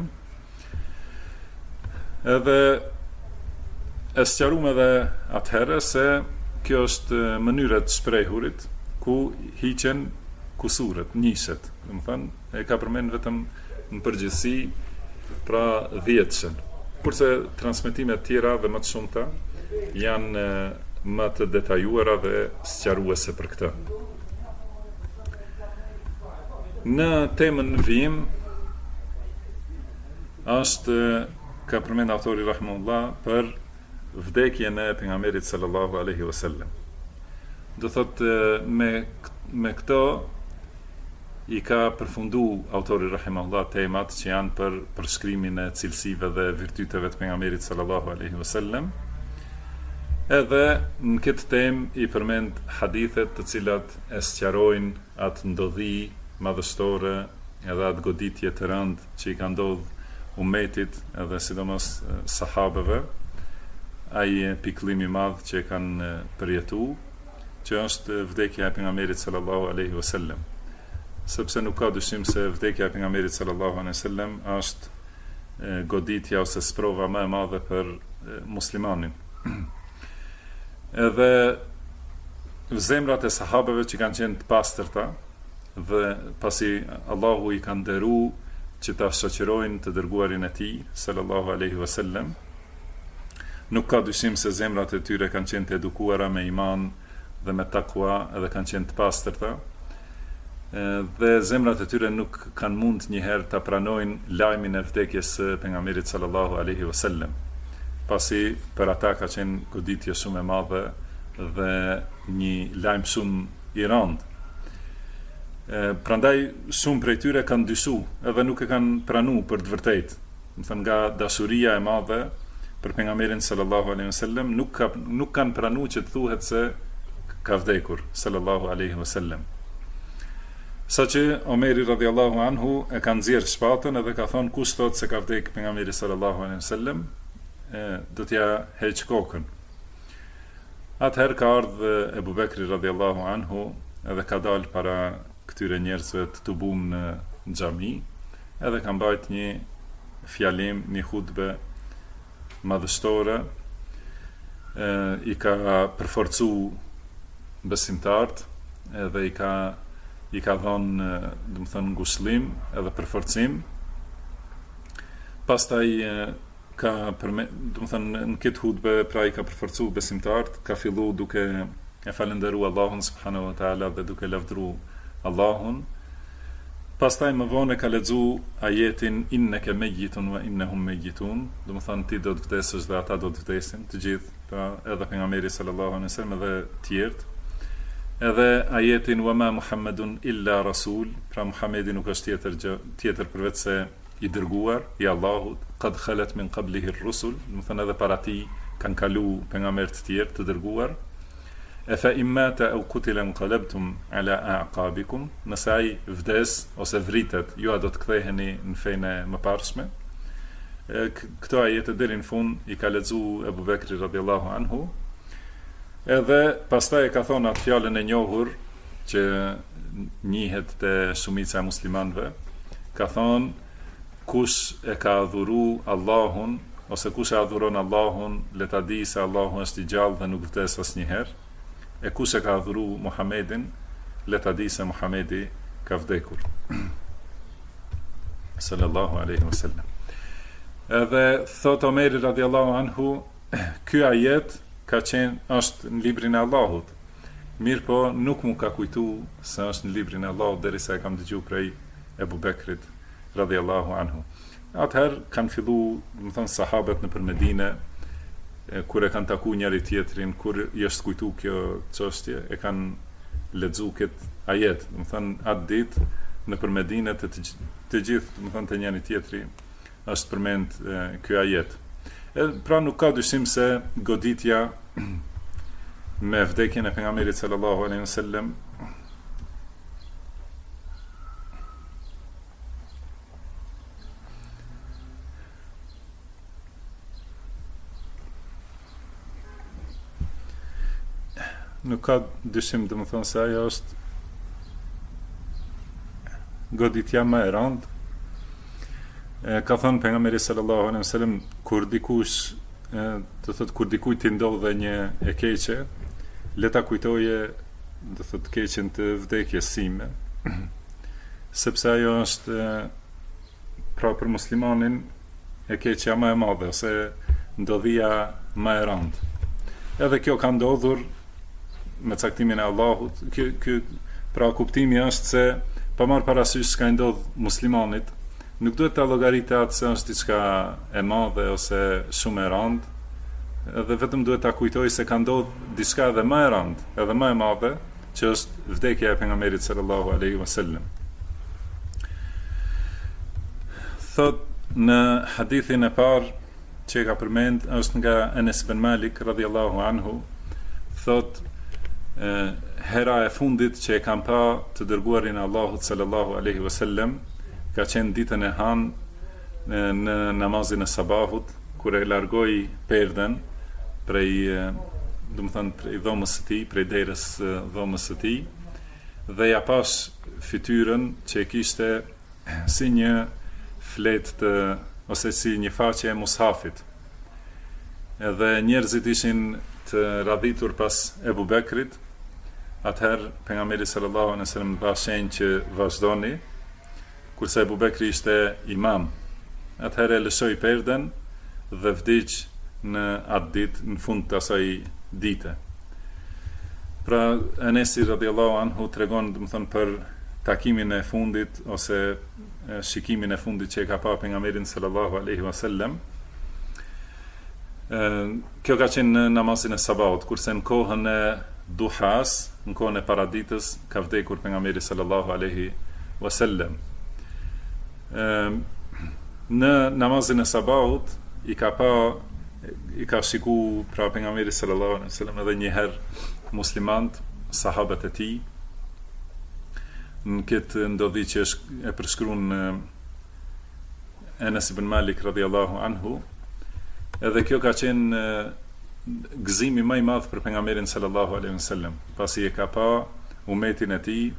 Edhe e sqaruam edhe atëherë se kjo është mënyra e shprehurit ku hiqen kusuret, nishet. Do të thënë, e ka përmend vetëm në përgjithësi, pra 10-shën. Kurse transmetimet tjera dhe më të shumta janë më të detajuara dhe sqaruese për këtë. Në temën në vijim ka përmend autori rahimahullah për vdekjen e pejgamberit sallallahu alaihi wasallam. do thot me këto i ka përfundu autori rahimahullah temat që janë për përshkrimin e cilësive dhe virtyteve të pejgamberit sallallahu alaihi wasallam. Edhe në këtë temë i përmend hadithet të cilat e sqarojnë atë ndodhi madhështore edhe atë goditje të rëndë që i ka ndodhur ummetit edhe sidomos sahabeve, ai pikëllim i madh që kanë përjetuar, që është vdekja e pejgamberit sallallahu alaihi wasallam. Sepse nuk ka dyshim se vdekja e pejgamberit sallallahu alaihi wasallam është goditja ose sprova më e madhe për muslimanin. Edhe zemrat e sahabeve që kanë qenë të pastërta dhe pasi Allahu i ka nderuar që ta shoqërojnë të dërguarin e tij sallallahu alaihi wasallam, nuk ka dyshim se zemrat e tyre kanë qenë të edukuara me iman dhe me takwa edhe kanë qenë të pastërta. Dhe zemrat e tyre nuk kanë mund njëherë ta pranojnë lajmin e vdekjes së pejgamberit sallallahu alaihi wasallam, pasi për ata ka qenë goditje shumë e madhe dhe një lajm shumë i rëndë. Prandaj shumë prej tyre kanë dyshu edhe nuk e kanë pranuar për të vërtetë. Do thënë nga dashuria e madhe për pejgamberin sallallahu alaihi wasallam nuk kanë pranuar që të thuhet se ka vdekur sallallahu alaihi wasallam. Saqë Omeri radhiyallahu anhu e ka nxjerr shpatën edhe ka thonë kush thot se ka vdekur pejgamberi sallallahu alaihi wasallam, do t'ja heq kokën. Atëherë ka ardhur Ebu Bekri radhiyallahu anhu edhe ka dalë para këtyre njerëzve të tubum në xhami, edhe ka mbajt një fjalim, një hutbe madhështore, i ka përforcu besimtarët edhe i ka dhënë, do të thënë, ngushëllim edhe përforcim. Pastaj ka do të thënë në këtë hutbe pra i ka përforcuar besimtarët, ka filluar duke e falendëruar Allahun subhanahu wa taala dhe duke lavdëruar Allahun. Pastaj më vonë ka lexuar ajetin innaka mayyitun wa innahum mayyitun, do të thënë ti do të vdesësh dhe ata do të vdesin, të gjithë, pra edhe pejgamberi sallallahu alaihi wasallam edhe të tjerë. Edhe ajetin wa ma Muhammedun illa rasul, pra Muhamedi nuk është tjetër përveç se i dërguar i Allahut, qad khalat min qablihi ar-rusul, do të thënë edhe para tij kanë kalu pejgamber të tjerë të dërguar. E fa imata au qutila inqalabtum ala a'qabikum, nëse ai vdes ose vritet, ju a do të ktheheni në fenë e mëparshme. Këto ajete deri në fund i ka lexuar Ebu Bekri radhiyallahu anhu. Edhe pastaj e ka thonë atë fjalën e njohur që njihet te shumica e muslimanëve, ka thonë kush e ka adhuru Allahun ose kush e adhuron Allahun, le ta di se Allahu është i gjallë dhe nuk vdes asnjëherë. E kush e ka adhuru Muhamedin, le ta di se Muhamedi ka vdekur. Sallallahu alaihi wasallam. Edhe thot Omeri radhiyallahu anhu, ky ajet është në librin e Allahut. Mirë po nuk mu ka kujtu se është në librin e Allahut derisa e kam dëgjuar prej Ebu Bekrit radhiyallahu anhu. Atëherë kanë fillu, do të thënë, sahabët nëpër Medinë, kur e kanë taku njëri tjetrin, kur i është kujtu kjo çështje, e kanë lexuar këtë ajet, do të thënë atë ditë nëpër Medinë të gjithë, do të thënë, të njëri tjetri është përmend ky ajet. Pra nuk ka dyshim se goditja me vdekjen e pejgamberit sallallahu alaihi wasallam nuk ka dyshim, dhe më thonë se ajo është goditja më e rëndë. Ka thënë pejgamberi sallallahu alaihi wasallam, kur dikush, do thotë kur dikujt i ndodhe një e keqe, le ta kujtoje, do thotë, keqen të vdekjes sime, sepse ajo është pra për muslimanin e keqja më e madhe ose ndodhia më e rëndë. Edhe kjo ka ndodhur me caktimin e Allahut. Pra kuptimi është se pa marrë parasysh çka i ndodh muslimanit, nuk duhet ta llogaritet atë se është diçka e madhe ose shumë e rëndë, Dhe vetëm duhet ta kujtoj se ka ndodhur diçka edhe më e rëndë, edhe më e madhe, që është vdekja e pejgamberit sallallahu alaihi wasallam. Thot në hadithin e parë që ka përmend është nga Enes ibn Malik radhiyallahu anhu, thot hera e fundit që e kam pa të dërguarin e Allahut sallallahu alaihi wasallam ka qenë ditën e hanë në namazin e sabahut, kur e largoi perden prej prej dhomës së tij, prej derës dhomës së tij, dhe ja pas fytyrën që e kishte si një fletë ose si një faqe e mushafit. Edhe njerëzit ishin të radhitur pas Ebu Bekrit. Atëherë pejgamberi sallallahu alaihi wasallam dha shenjë që vazhdoni, kurse Ebu Bekri ishte imam. Atëherë lëshoi perden dhe vdiq në atë ditë, në fund të asaj dite. Pra Enesi radhiyallahu anhu tregon, për takimin e fundit ose shikimin e fundit që e ka pa pejgamberin sallallahu alaihi wasallam. Kjo ka qenë në namazin e sabahut, kurse në kohën e duhas, në kohën e paraditës, ka vdekur pejgamberi sallallahu alaihi wasallam. Në namazin e sabahut i ka shiku pra pejgamberi sallallahu alaihi wasallam edhe një herë muslimant, sahabët e tij, në këtë ndodhi që e përshkruan Enes ibn Malik radhiyallahu anhu. Edhe kjo ka qenë gëzimi më i madh për pejgamberin sallallahu alaihi wasallam, pasi e ka pa umetin e tij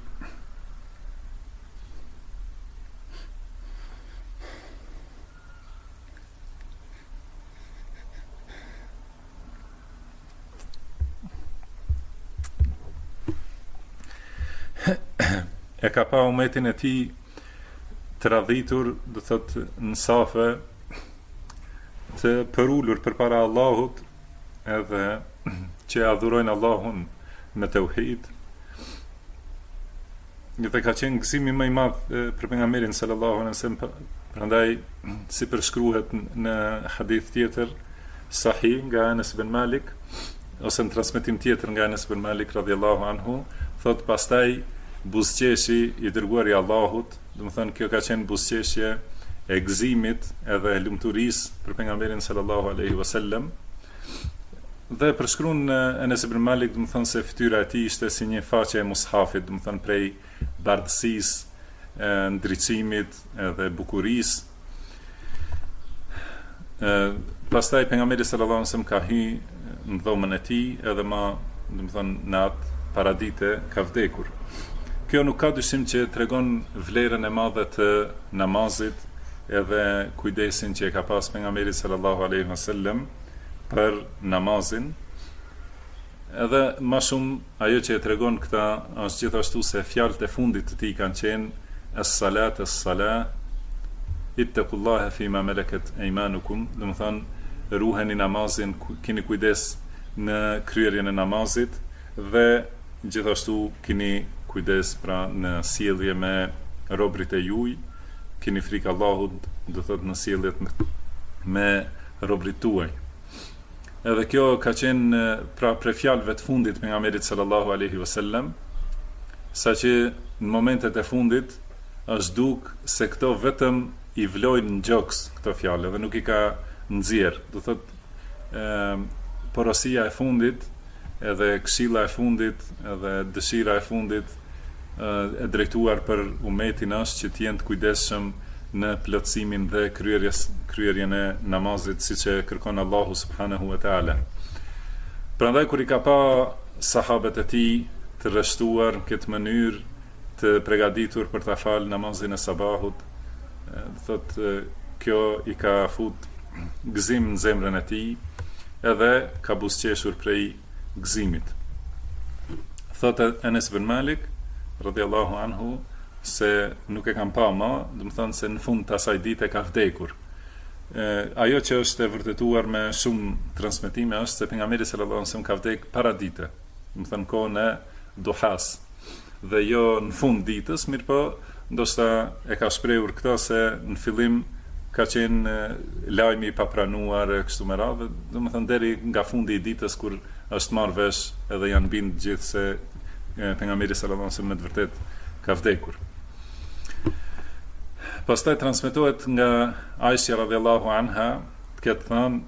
të radhitur, do thot në safe, të përullur përpara Allahut, edhe që adhurojnë Allahun me tauhid. Dhe ka qenë gëzimi më i madh për pejgamberin sallallahu alaihi wasallam. Prandaj si përshkruhet në hadith tjetër sahih nga Anas ibn Malik, ose në transmetim tjetër nga Anas ibn Malik radhiyallahu anhu, thot pastaj buzëqeshi i dërguari i Allahut, kjo ka qenë buzëqeshje e gëzimit edhe e lumturisë për pejgamberin sallallahu alaihi wasallam. Dhe përshkruan Enes ibn Malik, se fytyra e tij ishte si një faqe e mushafit, prej bardhësisë, ndriçimit edhe bukurisë. Pastaj pejgamberi sallallahu alaihi wasallam ka hyrë në dhomën e tij, edhe në atë paradite ka vdekur. Kjo nuk ka dyshim që tregon vlerën e madhe të namazit edhe kujdesin që e ka pas pejgamberi sallallahu alaihi wasallam për namazin. Edhe më shumë ajo që e tregon këta është gjithashtu se fjalët e fundit të tij kanë qenë as-salat as-salah, ittaqullaha fima malakat aymanukum, ruheni namazin, keni kujdes në kryerjen e namazit, dhe gjithashtu keni kujdes pra në sjellje me robrit e juaj, keni frikë Allahut, do thot në sjelljet me robrit tuaj. Edhe kjo ka qenë pra pre fjalëve të fundit pejgamberit sallallahu alaihi wasallam, saqë në momentet e fundit është duk se këto vetëm i vlojnë në gjoks këto fjalë dhe nuk i ka nxjerr. Do thot porosia e fundit, edhe këshilla e fundit, edhe dëshira e fundit e drejtuar për umetin është që të jenë të kujdesshëm në plotësimin dhe kryerjen e namazit, siç e kërkon Allahu subhanahu wa taala. Prandaj kur i ka pa sahabët e tij të rreshtuar në këtë mënyrë, të përgatitur për ta falë namazin e sabahut, thot kjo i ka fut gëzim në zemrën e tij, edhe ka buzëqeshur prej gëzimit. Thot Enes ibn Malik radhiyallahu anhu se nuk e kam pa më, se në fund të asaj dite ka vdekur. Ajo që është e vërtetuar me shumë transmetime është se pejgamberi sallallahu alaihi wasallam ka vdekur para dite, në kohën e duhas, dhe jo në fund ditës, mirëpo ndoshta e ka shprehur këtë se në fillim ka qenë lajmi i papranuar e kështu me radhë, domethënë deri nga fundi i ditës kur është marrë vesh edhe janë bind gjithë se pejgamberi sallallahu alaihi wasallam me të vërtet ka vdekur. Pastaj transmetohet nga Aisha radhiyallahu anha, të ketë thënë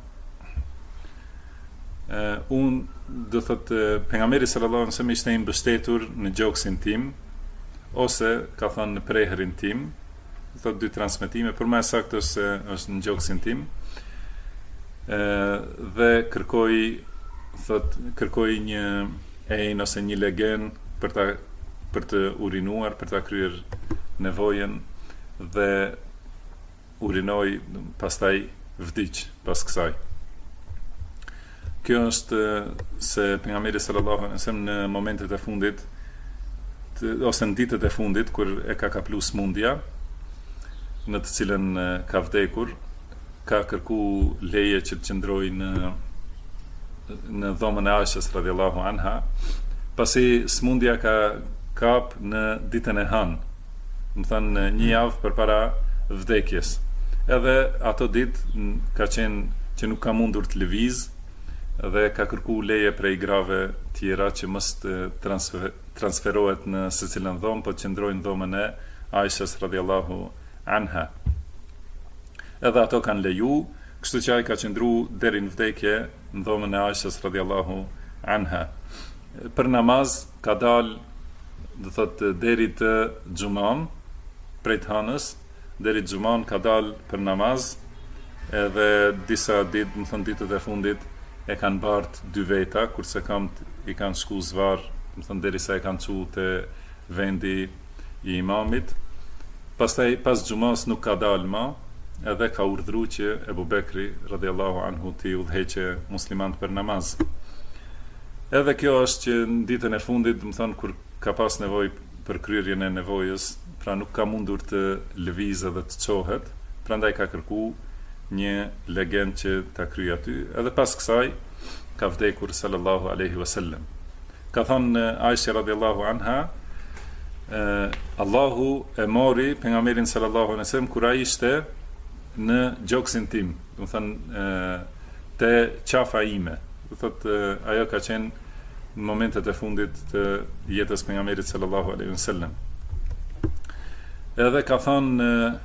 unë do thotë pejgamberi sallallahu alaihi wasallam ishte i mbështetur në gjoksin tim ose ka thënë në preherin tim, thot dy transmetime, për më saktë është në gjoksin tim, dhe kërkoi një ejnë ose një legen për të urinuar, për të kryer nevojën dhe urinoi, pastaj vdiq pas kësaj. Kjo është se pejgamberi sallallahu alaihi wasallam në momentet e fundit ose në ditët e fundit kur e ka kaplu smundja në të cilën ka vdekur, ka kërku leje që të qëndroj në dhomën e Aishës radhiyallahu anha, pasi smundja ka kap në ditën e hanë, më thënë një javë përpara vdekjes. Edhe ato ditë ka qenë që nuk ka mundur të lëviz dhe ka kërku leje prej grave tjera që mos të transferohet në secilën dhomë, po të qëndrojnë dhomën e Aishës radhiyallahu anha. Edhe ato kanë leju, kështu që ai ka qëndru deri në vdekje në dhomën e Aishës radhiyallahu anha. Për namaz ka dalë, do thotë deri të xhuman, prej të hanës deri të xhuman ka dalë për namaz, edhe disa ditë, më thënë ditët e fundit e kanë bart 2 veta, kurse i kanë shku zvar, më thënë derisa e kanë çu te vendi i imamit. Pastaj pas xhumas nuk ka dalë më, edhe ka urdhëruar që Ebu Bekri radhiyallahu anhu t'i udhëheqë muslimanët për namaz. Edhe kjo është që në ditën e fundit, më thënë kur ka pas nevojë për kryerjen e nevojës, pra nuk ka mundur të lëvizë dhe të çohet, prandaj ka kërku një legend që ta kryej aty, edhe pas kësaj ka vdekur sallallahu alaihi wasallam. Ka thënë Aisha radhiyallahu anha, Allahu e mori pejgamberin sallallahu alaihi wasallam kur ai ishte në gjoksin tim, do të thënë te qafa ime. Do thotë ajo ka qenë në momentet e fundit të jetës pejgamberit sallallahu alaihi wasallam. Edhe ka thënë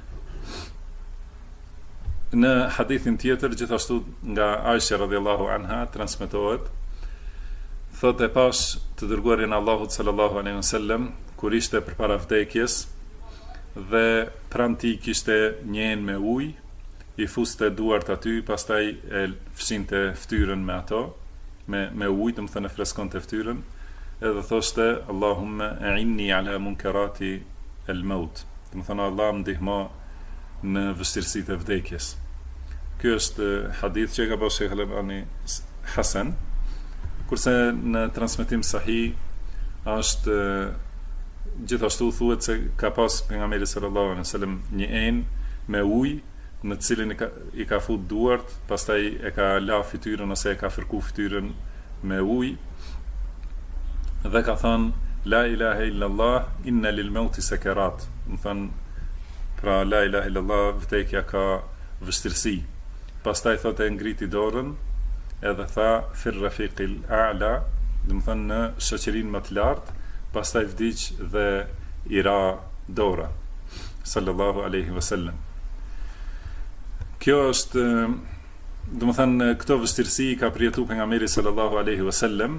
në hadithin tjetër, gjithashtu nga Aisha radhiyallahu anha, transmetohet, thotë e pash të dërguarin Allahut sallallahu alaihi wasallam kur ishte përpara vdekjes dhe pranë tij kishte një enë me ujë, i fuste duart aty, pastaj e fshinte fytyrën me ato, me ujë, do të thënë freskonte fytyrën, edhe thoshte Allahumma a'inni ala munkarati al-maut. Do të thënë Allah më ndihmo në vështirësitë e vdekjes. Ky është hadith që ka pasur Sheikh Al-Albani Hasan, kurse në transmetim sahih është gjithashtu thuhet se ka pas pejgamberi sallallahu alaihi wasallam një enë me ujë në të cilin i ka fut duart, pastaj e ka la fytyrën ose e ka fërku fytyrën me ujë dhe ka thënë la ilaha illallah inna lil mauti sakarat. Do thënë pra la ilaha illallah, vdekja ka vështirësi. Pastaj thotë e ngriti dorën edhe tha fir rafiqil a'la, do të thënë në shoqërinë më të lartë, pastaj vdiq dhe i ra dora sallallahu alaihi wasallam. Kjo është, do të thënë këto vështirësi ka përjetu pejgamberi sallallahu alaihi wasallam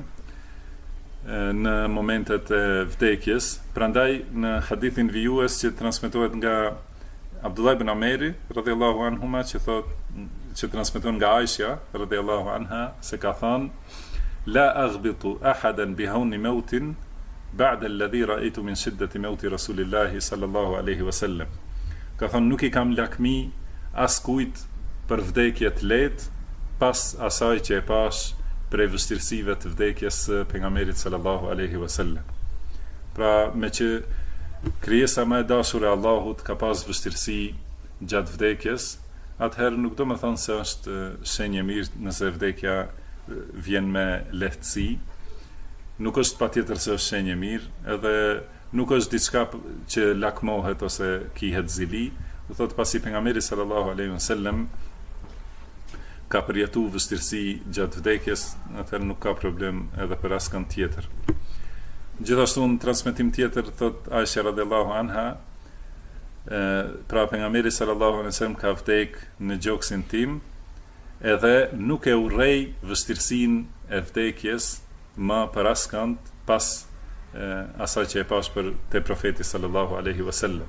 në momentet e vdekjes. Prandaj në hadithin vijues që transmetohet nga Abdullah ibn Ameri radhiyallahu anhuma, që transmeton nga Aisha radhiyallahu anha, se ka thënë la aghbitu ahadan bihawni mautin ba'da alladhi ra'aytu min shiddati mauti rasulillahi sallallahu alaihi wasallam. Ka thënë nuk i kam lakmi as kujt për vdekje të lehtë pas asaj që e pash prej vështirësive të vdekjes së pejgamberit sallallahu alaihi wasallam. Pra me që krijesa më e dashur e Allahut ka pas vështirësi gjatë vdekjes, atëherë nuk do të thonë se është shenjë e mirë nëse vdekja vjen me lehtësi. Nuk është patjetër se është shenjë e mirë, edhe nuk është diçka që lakmohet ose kihet zili, do thot pasi pejgamberi sallallahu alaihi wasallam ka përjetu vështirësi gjatë vdekjes, atëherë nuk ka problem edhe për askën tjetër. Gjithashtu në transmetim tjetër thot Aisha radhiyallahu anha, pra pejgamberi sallallahu alaihi wasallam ka vdek në gjoksin tim, edhe nuk e urrej vështirësinë e vdekjes më për askënd pas asaj që e pash për te profeti sallallahu alaihi wasallam.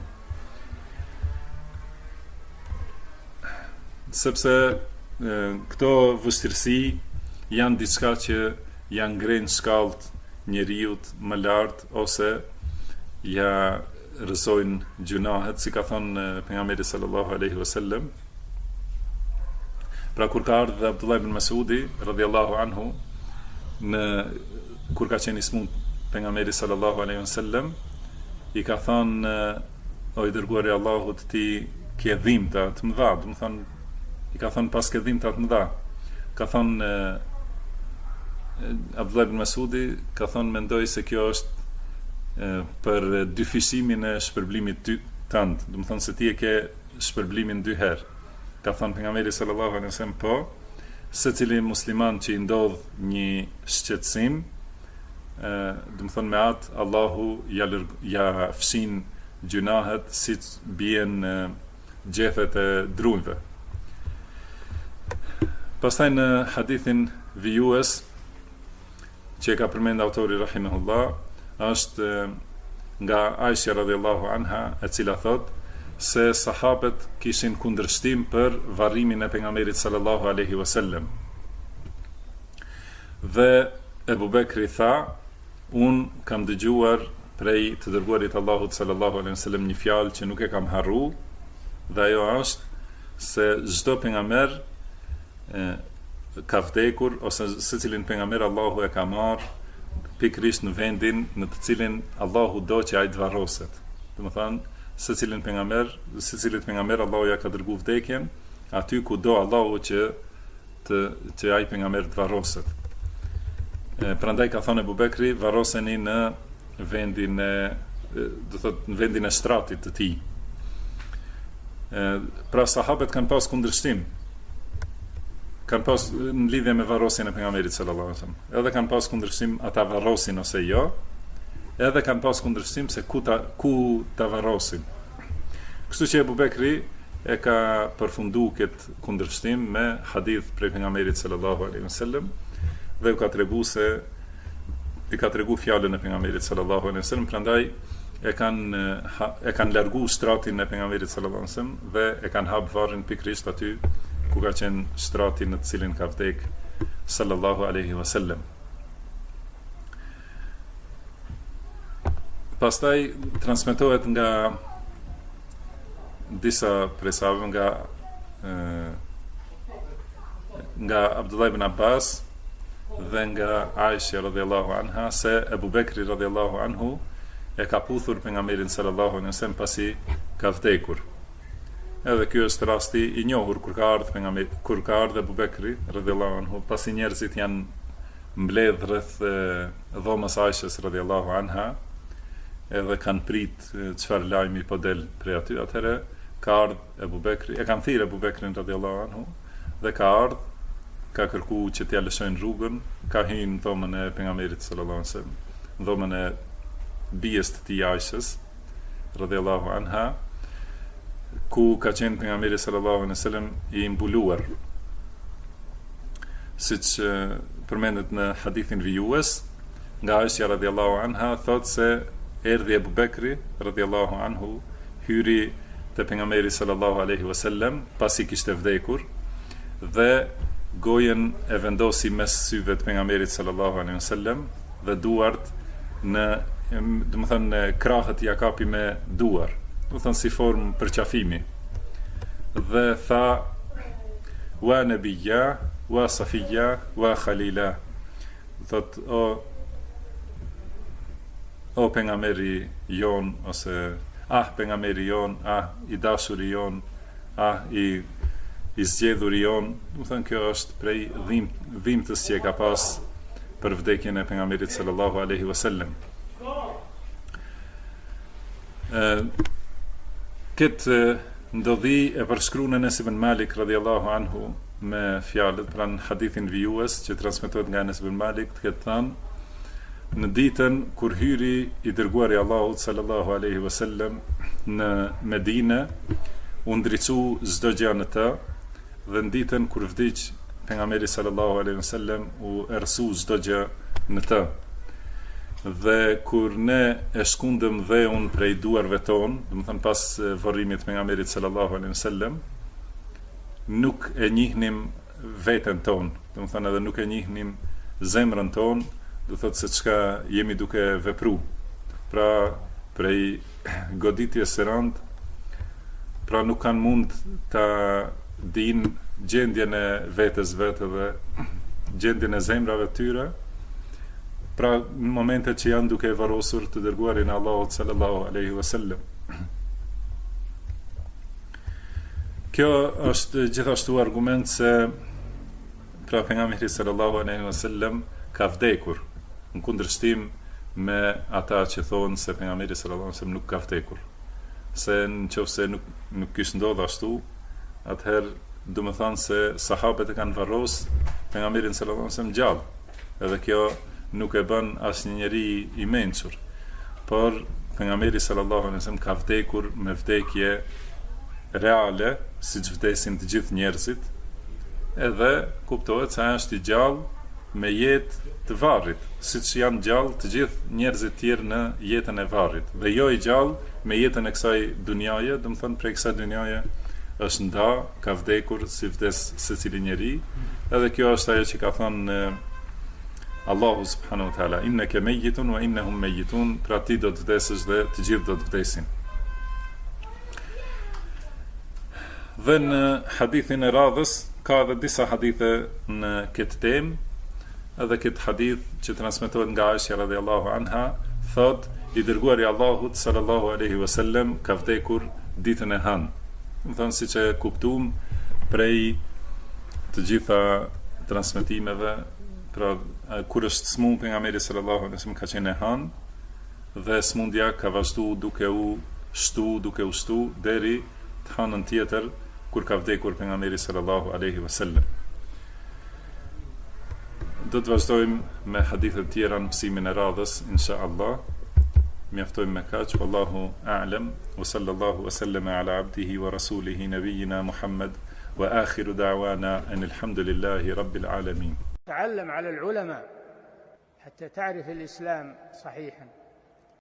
Sepse këto vështirësi janë diçka që janë ngrenë shkallët njeriut më lartë ose ja rëzojnë gjunahet, si ka thënë pejgamberi sallallahu alaihi wasallam. Pra kur ka ardhur Abdullah ibn Mas'udi radhiyallahu anhu kur ka qenë i smut pejgamberi sallallahu alaihi wasallam, i ka thënë o i dërguari i Allahut, ti ke dhimbta të mëdha, do të thonë i ka thënë pas ke dhimbta të mëdha. Ka thënë Abdullah ibn Mas'udi ka thënë mendoj se kjo është për dyfishimin e shpërblimit tënd, do të thonë se ti e ke shpërblimin 2 herë. Ka thënë pejgamberi sallallahu alaihi wasallam, po secili musliman që i ndodh një shqetësim, do të thonë me atë Allahu ja fshin gjunahet siç bien gjethet e drunjve. Pastaj në hadithin vijues që ka përmend autori rahimahullah, është nga Aisha radhiyallahu anha, e cila thot se sahabët kishin kundërshtim për varrimin e pejgamberit sallallahu alaihi wasallam. Dhe Ebu Bekri tha, unë kam dëgjuar prej të dërguarit Allahut sallallahu alaihi wasallam një fjalë që nuk e kam harru, dhe ajo është se çdo pejgamber ka vdekur, ose secilin pejgamber Allahu e ka marrë pikërisht në vendin në të cilin Allahu do që ai të varroset. Domethënë, secilit pejgamber Allahu ja ka dërguar vdekjen aty ku do Allahu që ai pejgamber të varroset. Prandaj ka thënë Ebu Bekri, varroseni në vendin në vendin e shtratit të tij. Pra sahabët kanë pas kundërshtim, kanë pas në lidhje me varrosjen e pejgamberit sallallahu alaihi wasallam. Edhe kanë pas kundërshtim ata varrosin ose jo, edhe kanë pas kundërshtim se ku ta varrosin. Kështu që Ebu Bekri e ka përfundu këtë kundërshtim me hadith prej pejgamberit sallallahu alaihi wasallam dhe i ka tregu fjalën e pejgamberit sallallahu alaihi wasallam, prandaj e kanë largu shtratin e pejgamberit sallallahu alaihi wasallam dhe e kanë hap varrin pikërisht aty ku ka qenë shtrati në të cilin ka vdek sallallahu alaihi wasallam. Pastaj transmetohet nga disa prej sahabëve, nga Abdullah ibn Abbas dhe nga Aisha radhiyallahu anha, se Ebu Bekri radhiyallahu anhu e ka puthur pejgamberin sallallahu alaihi wasallam pasi ka vdekur. Edhe ky është rasti i njohur kur ka ardhur Ebu Bekri radhiyallahu anhu, pasi njerëzit janë mbledh rreth dhomës Aishës radhiyallahu anha, edhe kanë prit çfarë lajmi po del prej aty. Atëherë ka ardhur Ebu Bekri, e kanë thirrë Ebu Bekrin radhiyallahu anhu dhe ka ardhur, ka kërkuar që t'ia lëshojnë rrugën, ka hyrë në dhomën e pejgamberit sallallahu alaihi wasallam, në dhomën e bijes të tij Aishës radhiyallahu anha, ku ka qenë pejgamberi sallallahu alaihi wasallam i mbuluar. Siç përmendet në hadithin vijues, nga Aisha radhiyallahu anha thot se erdhi Ebu Bekri radhiyallahu anhu, hyri te pejgamberi sallallahu alaihi wasallam pasi kishte vdekur dhe gojen e vendosi mes syve të pejgamberit sallallahu alaihi wasallam dhe duart në krahët ja kapi me duar, do thënë si formë përqafimi, dhe tha wa nabiyya wa safiyya wa khalila, thot o pejgamberi jon, ose pejgamberi jon, i dashuri jon, i zgjedhuri jon. Do të thënë kjo është prej dhimbtës që e ka pas për vdekjen e pejgamberit sallallahu alaihi wasallam. Këtë ndodhi e përshkruan Anas ibn Malik radhiyallahu anhu me fjalët pra në hadithin vijues që transmetohet nga Anas ibn Malik të ketë thënë në ditën kur hyri i dërguari i Allahut sallallahu alaihi wasallam në Medinë u ndriçu çdo gjë në të dhe në ditën kur vdiq pejgamberi sallallahu alaihi wasallam u errësu çdo gjë në të. Dhe kur ne e shkundëm dheun prej duarve ton, do të thënë pas varrimit të pejgamberit sallallahu alaihi wasallam, nuk e njihnim veten ton, do të thënë edhe nuk e njihnim zemrën ton, do thotë se çka jemi duke vepru. Pra prej goditjes së rënd, pra nuk kanë mund ta dinë gjendjen e vetes vetë dhe gjendjen e zemrave të tyre. Pra në momentet që janë duke varrosur të dërguarin Allahut sallallahu alaihi wasallam. Kjo është gjithashtu argument se pra pejgamberi sallallahu alaihi wasallam ka vdekur, në kundërshtim me ata që thonë se pejgamberi sallallahu alaihi wasallam nuk ka vdekur. Se nëse nuk kishte ndodhur ashtu, atëherë do të thonë se sahabët e kanë varros pejgamberin sallallahu alaihi wasallam gjallë. Edhe kjo nuk e bën asnjë njeri i mençur. Por pejgamberi sallallahu alaihi wasallam ka vdekur me vdekje reale, siç vdesin të gjithë njerëzit, edhe kuptohet se ai është i gjallë me jetë të varrit, siç janë gjallë të gjithë njerëzit tjerë në jetën e varrit, dhe jo i gjallë me jetën e kësaj dunjaje, do të thonë prej kësaj dunjaje është nda, ka vdekur si vdes secili njeri, edhe kjo është ajo që ka thënë Allahu subhanahu wa taala, innaka mayyitun wa innahum mayyitun, pra ti do të vdesësh dhe të gjithë do të vdesin. Dhe në hadithin e radhës ka edhe disa hadithe në këtë temë, edhe këtë hadith që transmetohet nga Aisha radhiyallahu anha, thot i dërguari i Allahut sallallahu alaihi wasallam ka vdekur ditën e hënë. Do të thonë siç e kuptuam prej të gjitha transmetimeve, pra kur është smund pejgamberi sallallahu alaihi wasallam ka qenë e hënë dhe smundja ka vazhdu duke u shtu deri të hënën tjetër kur ka vdekur pejgamberi sallallahu alaihi wasallam. Do të vazhdojmë me hadithe të tjera në mësimin e radhës inshallah. Mjaftojmë me kaq, wallahu a'lam, wa sallallahu wa sallama ala abdihi wa rasulihi nabiyyina Muhammad wa akhiru da'wana anil hamdulillahi rabbil alamin. تعلم على العلماء حتى تعرف الإسلام صحيحا.